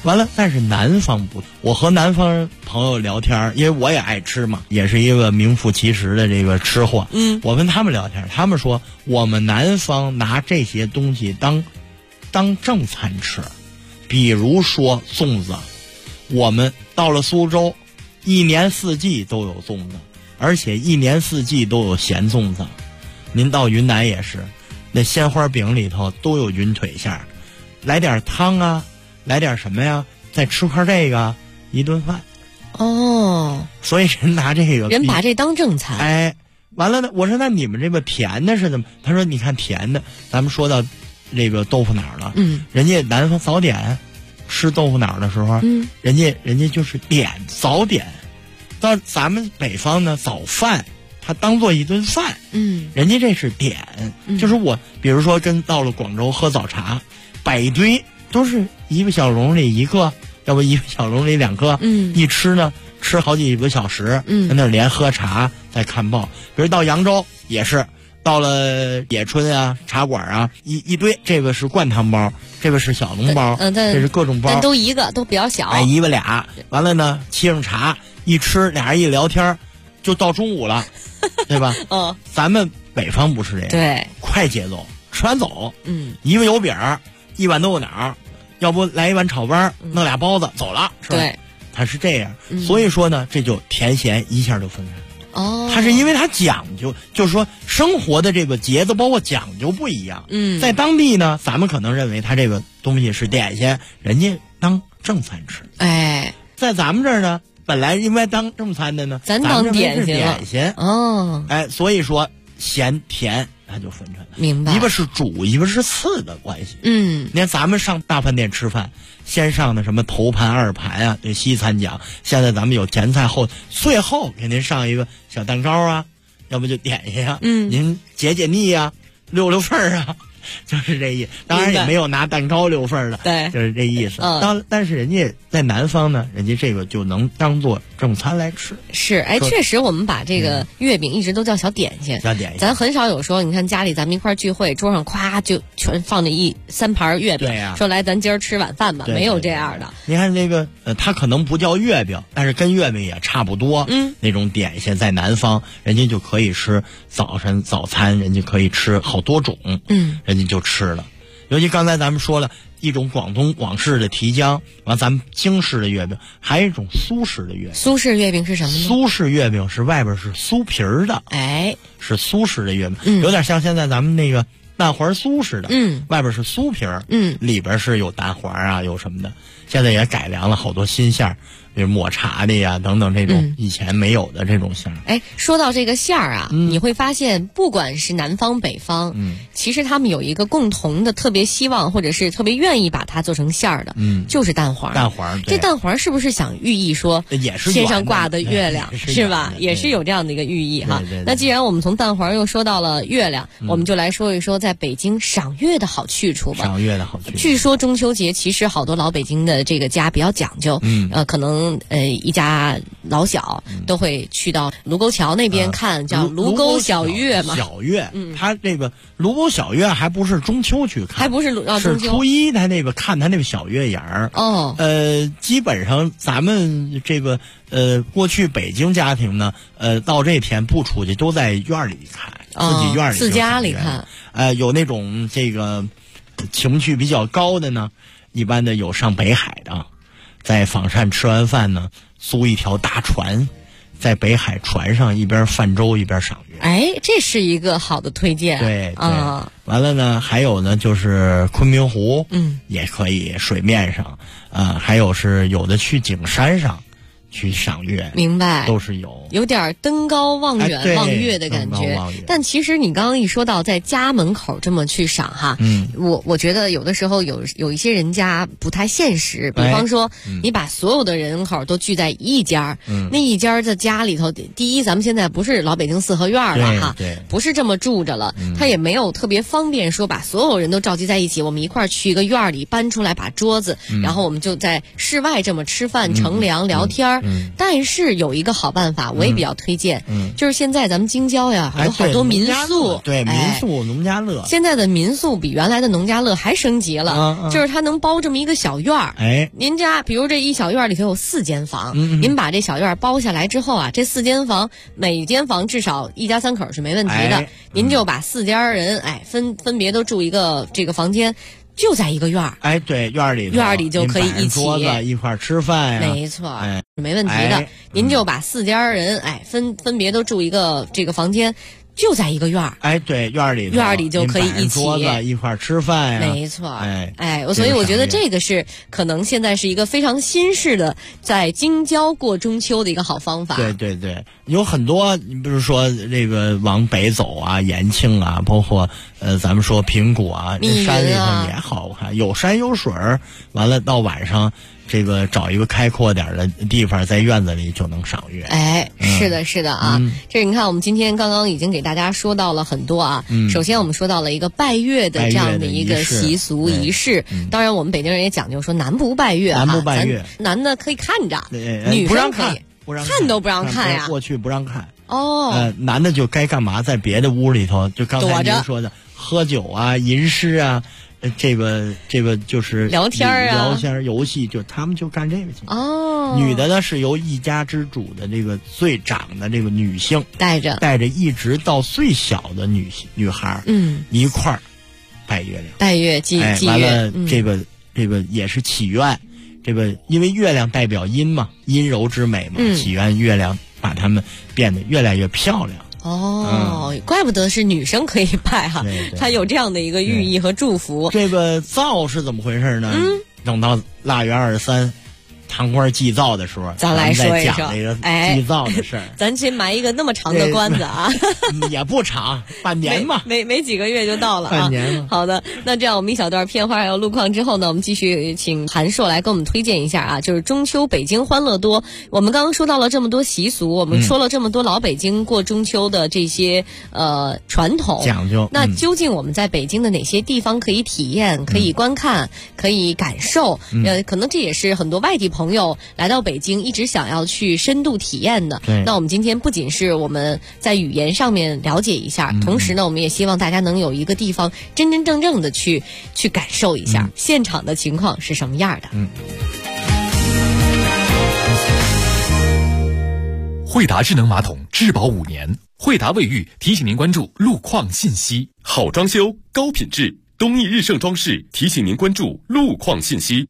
完了，但是南方不，我和南方朋友聊天，因为我也爱吃嘛，也是一个名副其实的这个吃货。我跟他们聊天，他们说我们南方拿这些东西当正餐吃，比如说粽子，我们到了苏州，一年四季都有粽子，而且一年四季都有咸粽子。您到云南也是，那鲜花饼里头都有云腿馅儿，来点汤啊，来点什么呀，再吃块这个，一顿饭。
哦，
所以人拿这个，
人把这当正餐。
哎，完了呢，我说那你们这个甜的是怎么？他说你看甜的，咱们说到这个豆腐脑了，人家南方早点吃豆腐脑的时候，人家就是点早点，到咱们北方呢早饭，它当做一顿饭，人家这是点，就是我比如说跟到了广州喝早茶，摆一堆都是一个小笼里一个，要不一个小笼里两个，一吃呢吃好几个小时，在那连喝茶再看报。比如到扬州也是。到了野春啊、茶馆啊，一堆，这个是灌汤包，这个是小笼包，这是各种包，
但都一个，都比较小。
哎，一个俩，完了呢，沏上茶，一吃，俩人一聊天，就到中午了，对吧？咱们北方不是这样，
对，
快节奏，吃完走，一个油饼，一碗豆腐脑，要不来一碗炒肝，弄俩包子，走了，是吧？
对，
它是这样，所以说呢，这就甜咸一下就分开了。它是因为它讲究，就是说生活的这个节奏包括讲究不一样。在当地呢，咱们可能认为它这个东西是点心，人家当正餐吃。
哎，
在咱们这儿呢，本来应该当正餐的呢，
咱当点心了。
点心
哦，
哎，所以说咸甜它就分出来了。
明白。
一个是主，一个是次的关系。你看咱们上大饭店吃饭，先上的什么头盘二盘啊，对西餐讲。现在咱们有前菜后，最后给您上一个小蛋糕啊，要不就点心啊，您解解腻啊，溜份儿啊，就是这意思。当然也没有拿蛋糕溜份儿的，
对，
就是这意思。但是人家在南方呢，人家这个就能当做正餐来吃。
是，哎，确实我们把这个月饼一直都叫小点心，
小点心，
咱很少有说，你看家里咱们一块聚会，桌上咵就全放着3盘月饼，
对呀，
说来咱今儿吃晚饭吧，没有这样的。
你看这个，它可能不叫月饼，但是跟月饼也差不多。那种点心在南方，人家就可以吃早餐，人家可以吃好多种，人家就吃了。尤其刚才咱们说了一种广式的提浆，完咱们京式的月饼，还有一种苏式的月饼。
苏式月饼是什么呢？
苏式月饼是外边是酥皮儿的，
哎，
是苏式的月饼，有点像现在咱们那个蛋黄酥似的，外边是酥皮儿，里边是有蛋黄啊，有什么的。现在也改良了好多新馅儿，比如抹茶的呀等等这种以前没有的这种馅儿。
哎，说到这个馅儿啊，你会发现不管是南方北方，其实他们有一个共同的特别希望或者是特别愿意把它做成馅儿的，就是蛋黄。
蛋黄，
这蛋黄是不是想寓意说
也是
天上挂的月亮是吧？也是有这样的一个寓意哈。那既然我们从蛋黄又说到了月亮，我们就来说一说在北京赏月的好去处吧。
赏月的好去处。
据说中秋节其实好多老北京的这个家比较讲究，可能一家老小都会去到卢沟桥那边看，叫卢沟小月嘛。
小月，它这个卢沟小月还不是中秋去看，
还不是中秋，
是初一他那个看他那个小月牙儿。基本上咱们这个过去北京家庭呢，到这天不出去，都在院里看，自己院里
自家里看。
有那种这个情绪比较高的呢，一般的有上北海的。在仿膳吃完饭呢，租一条大船，在北海船上一边泛舟一边赏月。
哎，这是一个好的推荐。
对啊，完了呢，还有呢就是昆明湖，也可以水面上，还有是有的去景山上去赏月，
明白，
都是有
点登高望远、望月的感觉。但其实你刚刚一说到在家门口这么去赏哈，我觉得有的时候有一些人家不太现实，比方说你把所有的人口都聚在一家，那一家的家里头，第一咱们现在不是老北京四合院了哈，不是这么住着了，他也没有特别方便说把所有人都召集在一起，我们一块儿去一个院里搬出来把桌子，然后我们就在室外这么吃饭乘凉聊天。 但是有一个好办法，我也比较推荐，就是现在咱们京郊呀，有好多民宿，
对，民宿、农家乐。
现在的民宿比原来的农家乐还升级了，就是它能包这么一个小院儿。您家比如这一小院里头有4间房，您把这小院包下来之后啊，这4间房每间房至少一家3口是没问题的，您就把4家人分别都住一个这个房间。就在一个院儿，
对，院里
就可以一起
桌子一块儿吃饭呀，
没错，没问题的。您就把4家人，分别都住一个这个房间，就在一个院儿，
对，院里
就可以一起
桌子一块儿吃饭呀，
没错，所以我觉得这个是可能现在是一个非常新式的在京郊过中秋的一个好方法。
对，有很多，你比如说这个往北走啊，延庆啊，包括咱们说平谷啊，这山里头也好看，有山有水儿，完了到晚上。这个找一个开阔点的地方，在院子里就能赏月。
是的啊，这你看，我们今天刚刚已经给大家说到了很多啊。首先我们说到了一个拜月的这样的一个习俗仪式。当然，我们北京人也讲究说男不拜月，男的可以看着，女生可以看都不让看呀。
过去不让看
哦。
男的就该干嘛，在别的屋里头，就刚才您说的喝酒啊、吟诗啊。这个就是
聊天
游戏，就他们就干这个去。
女
的呢是由一家之主的这个最长的这个女性
带着
一直到最小的女孩，一块儿拜月亮，
拜月祭月。
完了，这个也是祈愿，这个因为月亮代表阴嘛，阴柔之美嘛，祈愿月亮把它们变得越来越漂亮。
怪不得是女生可以拜哈，它有这样的一个寓意和祝福。
这个灶是怎么回事呢？等到腊月23，糖官祭灶的时候，
咱来说一说
这个祭灶的事儿。
咱先埋一个那么长的关子啊，
也不长，半年嘛，
没几个月就到了啊。
半年嘛。
好的，那这样我们一小段片花还有路况之后呢，我们继续请韩硕来给我们推荐一下啊，就是中秋北京欢乐多。我们刚刚说到了这么多习俗，我们说了这么多老北京过中秋的这些传统
讲究。
那究竟我们在北京的哪些地方可以体验、可以观看、可以感受？可能这也是很多外地朋友来到北京一直想要去深度体验的。那我们今天不仅是我们在语言上面了解一下，同时呢，我们也希望大家能有一个地方真真正正的去感受一下现场的情况是什么样的。
惠达智能马桶质保5年，惠达卫浴提醒您关注路况信息。
好装修，高品质，东义日盛装饰提醒您关注路况信息。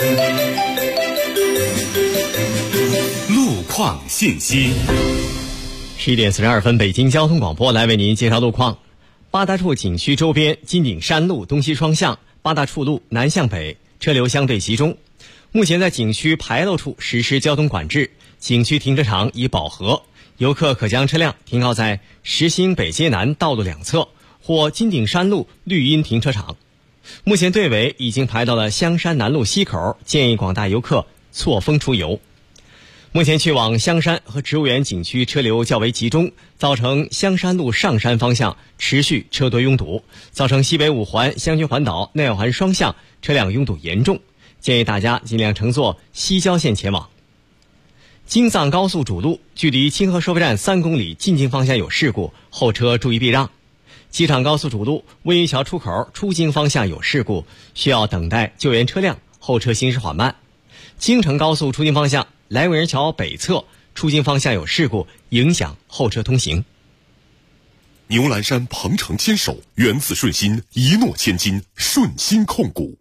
路况信息。
11点42分，北京交通广播来为您介绍路况。八大处景区周边金顶山路东西双向、八大处路南向北车流相对集中。目前在景区牌楼处实施交通管制，景区停车场已饱和，游客可将车辆停靠在石兴北街南道路两侧或金顶山路绿荫停车场。目前队尾已经排到了香山南路西口，建议广大游客错峰出游。目前去往香山和植物园景区车流较为集中，造成香山路上山方向持续车多拥堵，造成西北5环、香薰环岛内外环双向车辆拥堵严重，建议大家尽量乘坐西郊线前往。京藏高速主路距离清河收费站3公里，进京方向有事故，后车注意避让。机场高速主路魏榆桥出口出京方向有事故，需要等待救援车辆，后车行驶缓慢。京承高速出京方向来维人桥北侧出京方向有事故，影响后车通行。
牛栏山鹏程坚守，源自顺心，一诺千金，顺心控股。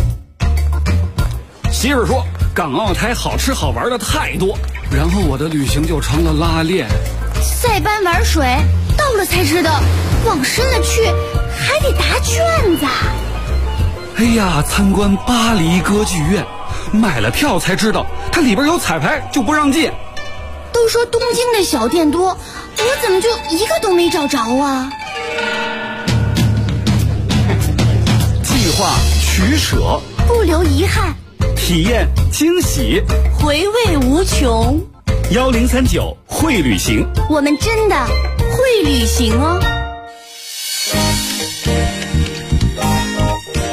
媳妇说港澳台好吃好玩的太多，然后我的旅行就成了拉练。
塞班玩水，到了才知道往深了去还得答卷子。
哎呀，参观巴黎歌剧院，买了票才知道它里边有彩排就不让进。
都说东京的小店多，我怎么就一个都没找着啊？
计划取舍，
不留遗憾，
体验惊喜，
回味无穷。
1039会旅行，
我们真的会旅行哦。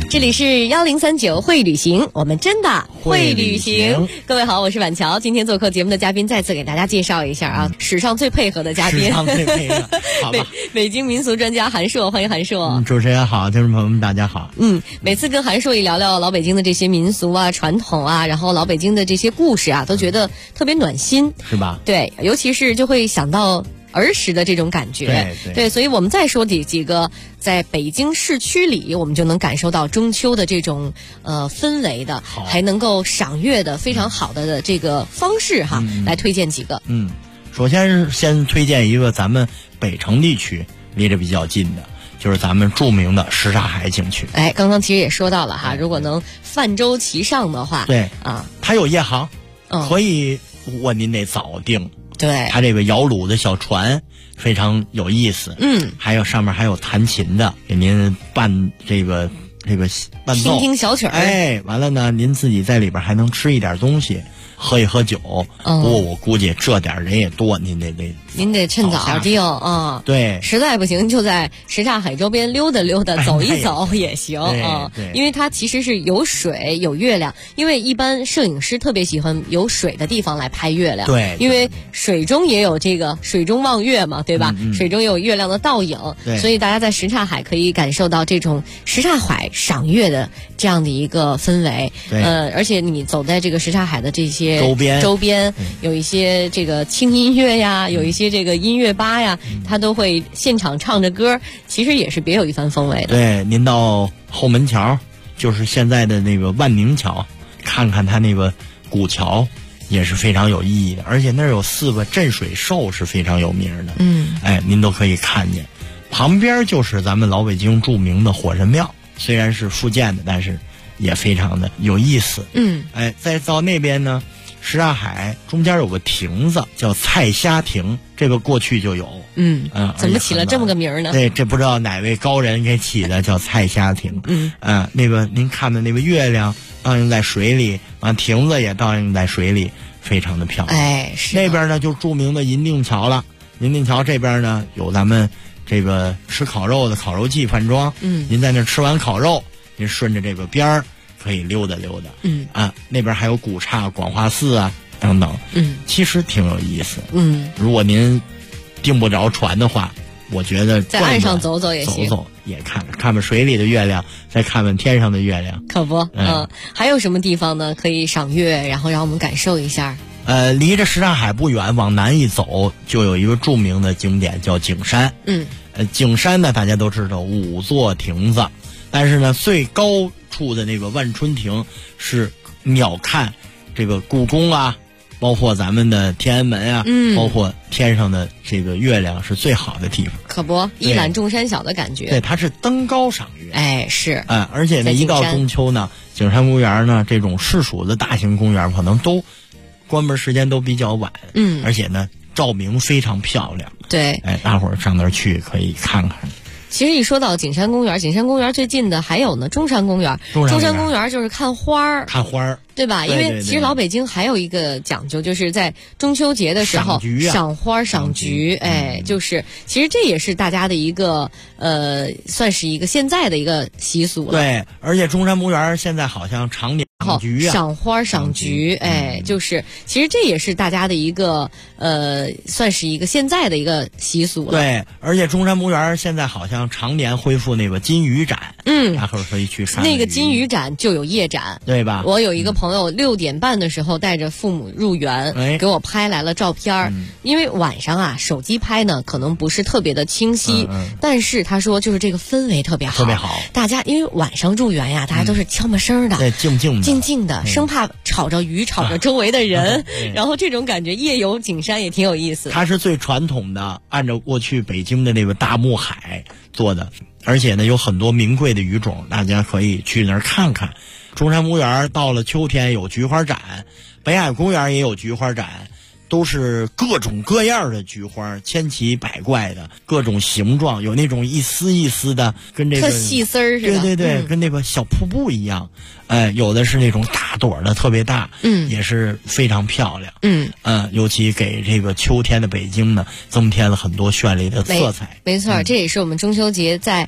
这里是1039会旅行，我们真的会旅行。各位好，我是婉乔。今天做客节目的嘉宾，再次给大家介绍一下啊，史上最配合的嘉宾，
史上最配合，好吧。
北京民俗专家韩硕，欢迎韩硕。
主持人好，听众朋友们大家好。
每次跟韩硕一聊聊老北京的这些民俗啊、传统啊，然后老北京的这些故事啊，都觉得特别暖心，
是吧？
对，尤其是就会想到儿时的这种感觉，对，所以我们再说几个在北京市区里，我们就能感受到中秋的这种氛围的，还能够赏月的非常好的这个方式哈，来推荐几个。
首先先推荐一个咱们北城地区离着比较近的，就是咱们著名的什刹海景区。
哎，刚刚其实也说到了哈，如果能泛舟其上的话，
对
啊，
它有夜航，可以，不过您得早订。
对，
它这个摇橹的小船非常有意思，还有上面还有弹琴的，给您伴这个伴奏，
听小曲儿。
哎，完了呢，您自己在里边还能吃一点东西，喝一喝酒。不过我估计这点人也多，您得
趁早订啊。
对，
实在不行就在什刹海周边溜达溜达，走一走也行啊。因为它其实是有水有月亮，因为一般摄影师特别喜欢有水的地方来拍月亮。
对，
因为水中也有这个水中望月嘛，对吧？水中也有月亮的倒影，所以大家在什刹海可以感受到这种什刹海赏月的这样的一个氛围。而且你走在这个什刹海的这些周边有一些这个轻音乐呀，有一些这个音乐吧呀，他都会现场唱着歌，其实也是别有一番风味的。
对，您到后门桥，就是现在的那个万宁桥，看看它那个古桥也是非常有意义的，而且那儿有4个镇水兽是非常有名的。您都可以看见。旁边就是咱们老北京著名的火神庙，虽然是复建的，但是也非常的有意思。再到那边呢，什刹海中间有个亭子叫菜虾亭，这个过去就有。
怎么起了这么个名呢？
对，这不知道哪位高人给起的，叫菜虾亭。那个您看的那个月亮倒映在水里，亭子也倒映在水里，非常的漂亮。
是
那边呢就著名的银锭桥了。银锭桥这边呢有咱们这个吃烤肉的烤肉季饭庄。您在那吃完烤肉，您顺着这个边儿可以溜达溜达。那边还有古刹、广化寺啊等等。其实挺有意思。如果您订不着船的话，我觉得
在岸上走走也行，
走也看看水里的月亮，再看看天上的月亮，
可不。还有什么地方呢可以赏月，然后让我们感受一下？
离着什刹海不远，往南一走就有一个著名的景点叫景山。景山呢大家都知道5座亭子，但是呢最高处的那个万春亭是鸟瞰这个故宫啊，包括咱们的天安门啊，包括天上的这个月亮是最好的地方。
可不，一览众山小的感觉。
对，它是登高赏月。
是。
而且呢，一到中秋呢，景山公园呢这种市属的大型公园可能都关门时间都比较晚。而且呢，照明非常漂亮。
对。
大伙儿上那儿去可以看看。
其实一说到景山公园，景山公园最近的还有呢中山公园。中山公园就是看花儿，对吧？因为其实老北京还有一个讲究，就是在中秋节的时候赏花赏菊。就是其实这也是大家的一个算是一个现在的一个习俗了。
对，而且中山公园现在好像常年
赏花赏菊。就是其实这也是大家的一个算是一个现在的一个习俗了。
对，而且中山公园现在好像常年恢复那个金鱼展。大伙儿可以去看
那个金鱼展，就有夜展，
对吧？
我有一个朋友6点半的时候带着父母入园，给我拍来了照片。因为晚上啊手机拍呢可能不是特别的清晰，但是他说就是这个氛围特别好。大家因为晚上入园呀，大家都是悄没声的，
对，静
静的，生怕吵着鱼吵着周围的人。然后这种感觉夜游景山也挺有意思。
它是最传统的，按照过去北京的那个大木海做的，而且呢有很多名贵的鱼种，大家可以去那儿看看。中山公园到了秋天有菊花展，北海公园也有菊花展，都是各种各样的菊花，千奇百怪的各种形状，有那种一丝一丝的，跟这个
特细丝儿似的。
对，跟那个小瀑布一样。有的是那种大朵的，特别大，也是非常漂亮。尤其给这个秋天的北京呢，增添了很多绚丽的色彩。
没错，这也是我们中秋节在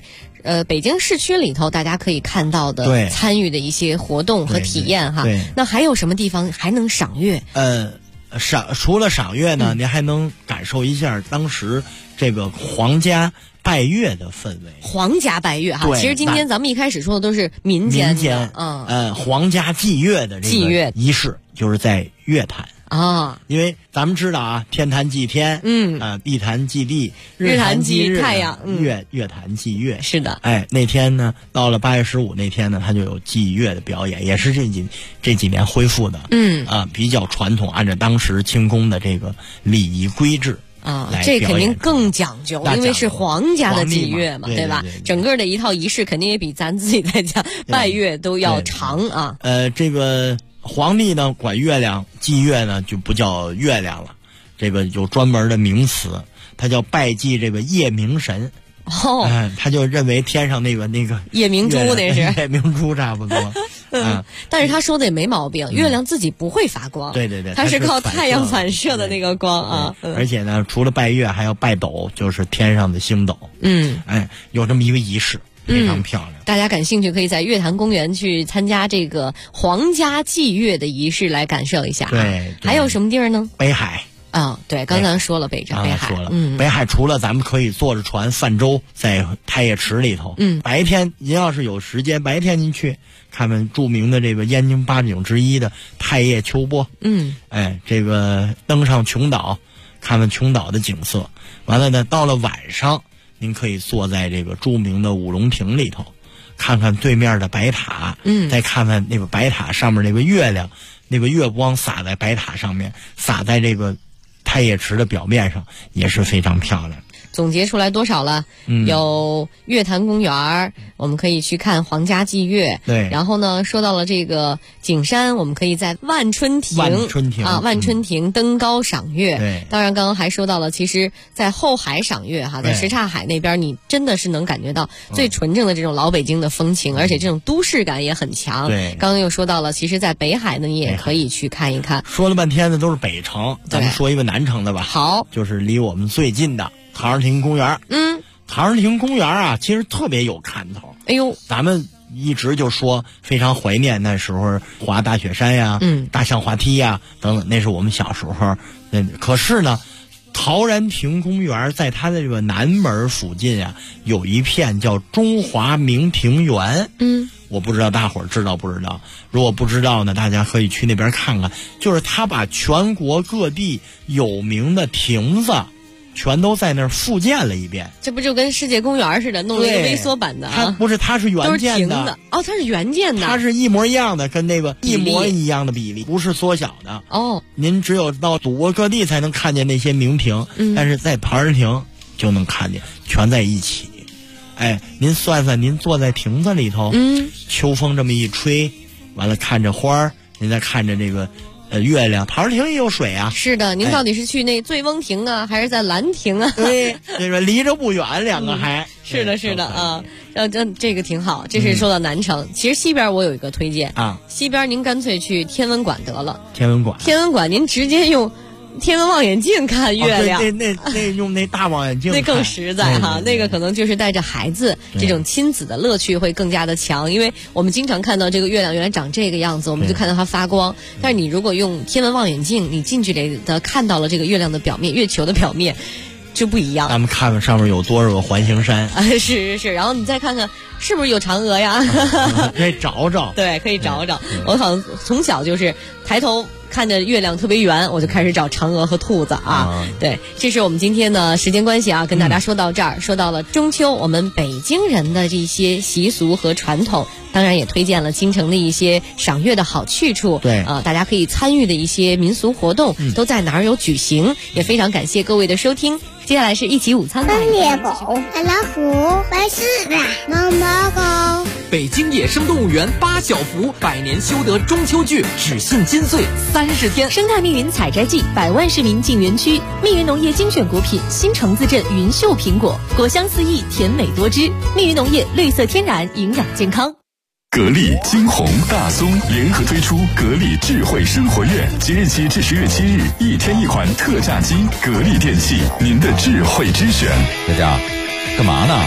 北京市区里头大家可以看到的参与的一些活动和体验哈。那还有什么地方还能赏月？
除了赏月呢，您还能感受一下当时这个皇家拜月的氛围。
皇家拜月哈，其实今天咱们一开始说的都是民间
皇家祭月的这个仪式，就是在月坛
啊。
因为咱们知道啊，天坛祭天，地坛祭地，
日坛祭太阳，
月坛祭月。
是的，
那天呢，到了8月15那天呢，他就有祭月的表演，也是这几年恢复的，比较传统，按照当时清宫的这个礼仪规制。
这肯定更讲究，因为是皇家的祭月嘛，对吧？整个的一套仪式肯定也比咱自己在家拜月都要长啊。
这个皇帝呢管月亮祭月呢就不叫月亮了，这个有专门的名词，它叫拜祭这个夜明神。他就认为天上那个
夜明珠，那是
夜明珠差不多。
但是他说的也没毛病，月亮自己不会发光，
对，
它是靠太阳反射的那个光啊。
而且呢，除了拜月，还要拜斗，就是天上的星斗。有这么一个仪式，非常漂亮。
大家感兴趣，可以在月坛公园去参加这个皇家祭月的仪式，来感受一下。
对，
还有什么地儿呢？
北海。
对，刚才说了北海，
北海除了咱们可以坐着船泛舟在太液池里头，白天您要是有时间，白天您去看看著名的这个燕京8景之一的太液秋波，这个登上琼岛，看看琼岛的景色。完了呢，到了晚上，您可以坐在这个著名的五龙亭里头，看看对面的白塔，再看看那个白塔上面那个月亮，那个月光洒在白塔上面，洒在这个太液池的表面上，也是非常漂亮。
总结出来多少了？有月坛公园，我们可以去看皇家祭月。
对，
然后呢，说到了这个景山，我们可以在万春亭登高赏月。
对，
当然刚刚还说到了，其实在后海赏月哈，在什刹海那边，你真的是能感觉到最纯正的这种老北京的风情，而且这种都市感也很强。
对，
刚刚又说到了，其实在北海呢，你也可以去看一看。
说了半天的都是北城，咱们说一个南城的吧。
好，
就是离我们最近的陶然亭公园。陶然亭公园啊，其实特别有看头。
哎呦，
咱们一直就说非常怀念那时候滑大雪山呀，大象滑梯呀等等，那是我们小时候。可是呢，陶然亭公园在它的这个南门附近啊，有一片叫中华名庭园。我不知道大伙儿知道不知道？如果不知道呢，大家可以去那边看看。就是他把全国各地有名的亭子全都在那儿复建了一遍。
这不就跟世界公园似的，弄了一个微缩版的啊？
它不是，它是原件的。
它是原件的。
它是一模一样的，跟那个一模一样的比例，不是缩小的。您只有到祖国各地才能看见那些名亭，但是在陶然亭就能看见，全在一起。您算算，您坐在亭子里头，秋风这么一吹，完了看着花儿，您再看着这个月亮。陶然亭也有水啊。
是的，您到底是去那醉翁亭啊，还是在兰亭啊？
对，这个离着不远，两个还。
是的，是的啊，这个挺好。这是说到南城，其实西边我有一个推荐
啊，
西边您干脆去天文馆得了。
天文馆
您直接用天文望远镜看月亮。
那用那大望远镜
那更实在哈。那个可能就是带着孩子，这种亲子的乐趣会更加的强，因为我们经常看到这个月亮原来长这个样子，我们就看到它发光。但是你如果用天文望远镜，你近距离的看到了这个月亮的表面，月球的表面就不一样。
咱们看看上面有多少个环形山。
是，然后你再看看是不是有嫦娥呀？
可以找找。
对，可以找找。我好像从小就是抬头看着月亮特别圆，我就开始找嫦娥和兔子啊。对，这是我们今天的时间关系啊，跟大家说到这儿，说到了中秋，我们北京人的这些习俗和传统，当然也推荐了京城的一些赏月的好去处。
对
大家可以参与的一些民俗活动都在哪儿有举行，也非常感谢各位的收听。接下来是一起午餐吧。
猎狗、老虎、白狮子、毛毛狗。
北京野生动物园8小福百年修得中秋剧，只信金穗30天。
生态密云采摘季，100万市民进园区。密云农业精选果品新城自镇云秀苹果，果香四溢，甜美多汁。密云农业绿色天然，营养健康。
格力、金鸿、大松联合推出格力智慧生活月，即日起至10月7日，1天1款特价机。格力电器，您的智慧之选。
小佳，干嘛呢？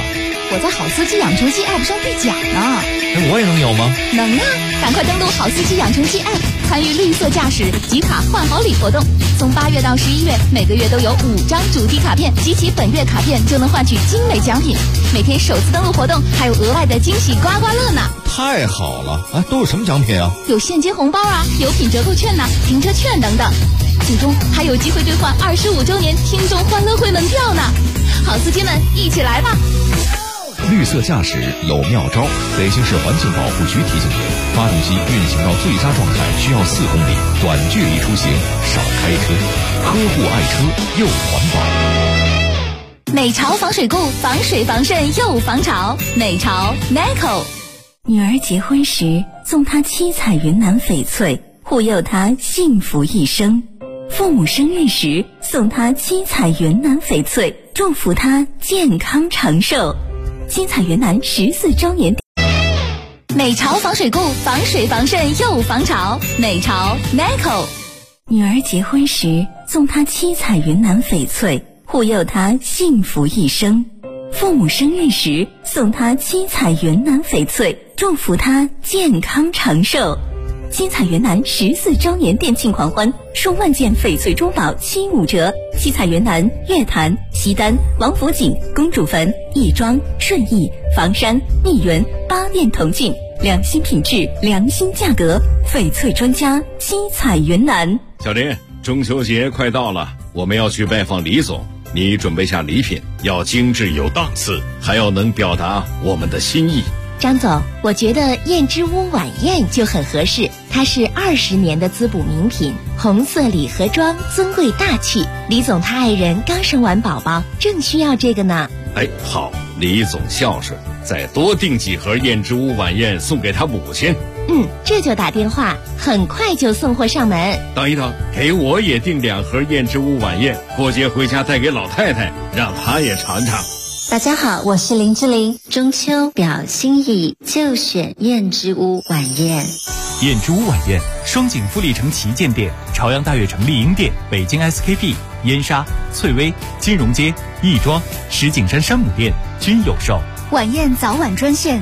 我在好司机养成记 App 上兑奖呢。
我也能有吗？
能啊！赶快登录好司机养成记 App， 参与绿色驾驶集卡换好礼活动。从8月到11月，每个月都有5张主题卡片，集齐本月卡片就能换取精美奖品。每天首次登录活动还有额外的惊喜刮刮乐呢！
太好了啊！都有什么奖品啊？
有现金红包啊，有品折扣券呐，停车券等等。最终还有机会兑换25周年听众欢乐会门票呢！好司机们，一起来吧！
绿色驾驶有妙招，北京市环境保护局提醒您：发动机运行到最佳状态需要4公里，短距离出行少开车，呵护爱车又环保。
美潮防水固，防水防渗又防潮。美潮 Neco。
女儿结婚时送她七彩云南翡翠，护佑她幸福一生；父母生日时送她七彩云南翡翠，祝福她健康长寿。七彩云南14周年。
美潮防水固，防水防渗又防潮。美潮 Neco。
女儿结婚时送她七彩云南翡翠，护佑她幸福一生；父母生日时送她七彩云南翡翠，祝福她健康长寿。七彩云南14周年店庆狂欢，数万件翡翠珠宝75折。七彩云南月坛、西单、王府井、公主坟、亦庄、顺义、房山、密园8店同庆，良心品质，良心价格，翡翠专家七彩云南。
小林，中秋节快到了，我们要去拜访李总，你准备下礼品，要精致有档次，还要能表达我们的心意。
张总，我觉得燕之屋晚宴就很合适，它是20年的滋补名品，红色礼盒装，尊贵大气。李总他爱人刚生完宝宝，正需要这个呢。
哎，好，李总孝顺，再多订几盒燕之屋晚宴送给他母亲。
这就打电话，很快就送货上门。
等一等，给我也订2盒燕之屋晚宴，过节回家带给老太太，让她也尝尝。
大家好，我是林志玲。中秋表心意，就选燕之屋晚宴。
燕之屋晚宴，双井富力城旗舰店、朝阳大悦城丽婴店、北京 SKP、燕莎、翠微、金融街、亦庄、石景山山姆店均有售。
晚宴早晚专线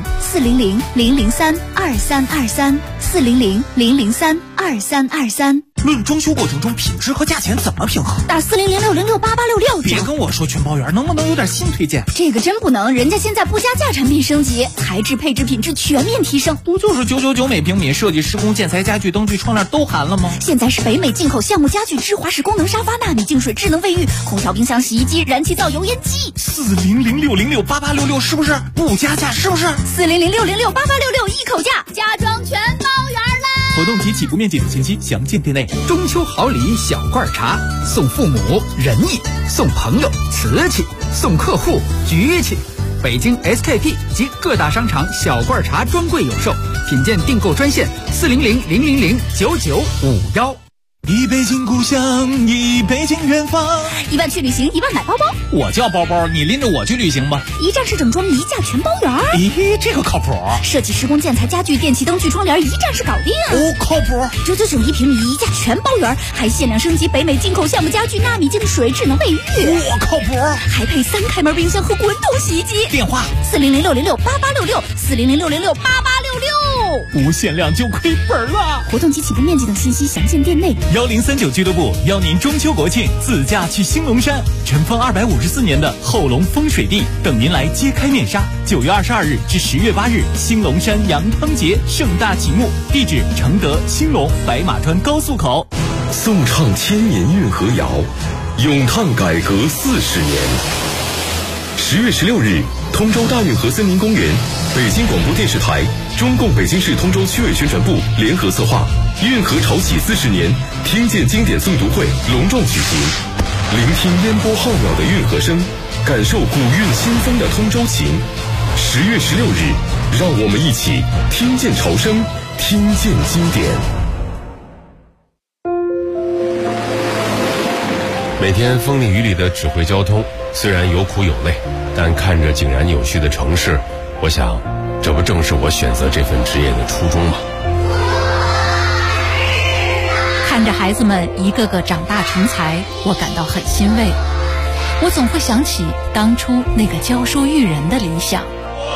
400-003-2323，400-003-2323。
论装修过程中品质和价钱怎么平衡？
打4006068866。
别跟我说全包圆，能不能有点新推荐？
这个真不能，人家现在不加价产品升级，材质配置品质全面提升。
不就是999每平米，设计施工建材家具灯具窗帘都含了吗？
现在是北美进口项目家具，芝华士功能沙发，纳米净水智能卫浴，空调冰箱洗衣机，燃气灶油烟机。
40006068866是不是不加价？是不是
40006068866一口价，家装全包圆啦！
活动及起步面记等信息详见店内。
中秋好礼小罐茶，送父母仁义，送朋友瓷器，送客户局气。北京 SKP 及各大商场小罐茶专柜有售，品鉴订购专线400-000-9951。
一北京故乡，一北京远方。
1万去旅行，1万买包包。
我叫包包，你拎着我去旅行吧。
一站式整装，一价全包圆。
咦，这个靠谱。
设计施工建材家具电器灯具窗帘一站式搞定。
哦，靠谱。
999一平米，一价全包圆，还限量升级北美进口项目家具，纳米净水智能卫浴。
我靠谱。
还配3开门冰箱和滚筒洗衣机。
电话
40006068866，40006068866。
不限量就亏本了。
活动及起步面积等信息详见店内。
1039俱乐部邀您中秋国庆自驾去兴隆山，尘封254年的后龙风水地，等您来揭开面纱。9月22日至10月8日，兴隆山羊汤节盛大启幕，地址承德兴隆白马川高速口。
颂唱千年运河谣，咏叹改革40年。10月16日，通州大运河森林公园，北京广播电视台、中共北京市通州区委宣传部联合策划运河潮起40年听见经典诵读会隆重举行，聆听烟波浩渺的运河声，感受古韵新风的通州情。10月16日，让我们一起听见潮声，听见经典。
每天风里雨里的指挥交通，虽然有苦有累，但看着井然有序的城市，我想这不正是我选择这份职业的初衷吗？
看着孩子们一个个长大成才，我感到很欣慰。
我总会想起当初那个教书育人的理想。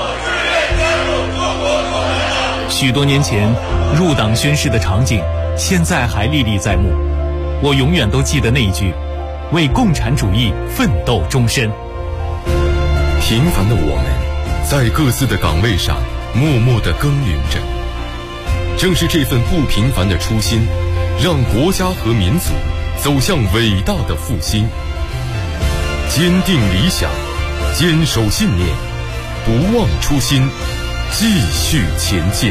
许多年前入党宣誓的场景，现在还历历在目。我永远都记得那一句：为共产主义奋斗终身。
平凡的我们，在各自的岗位上默默地耕耘着。正是这份不平凡的初心，让国家和民族走向伟大的复兴。坚定理想，坚守信念，不忘初心，继续前进。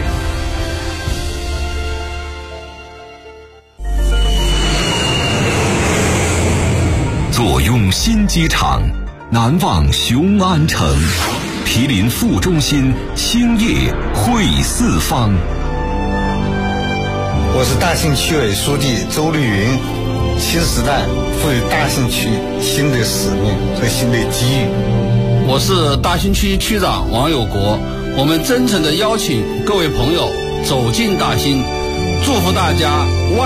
坐拥新机场，难忘雄安城，毗邻副中心，兴业汇四方。
我是大兴区委书记周绿云。新时代赋予大兴区新的使命和新的机遇。
我是大兴区区长王有国。我们真诚地邀请各位朋友走进大兴，祝福大家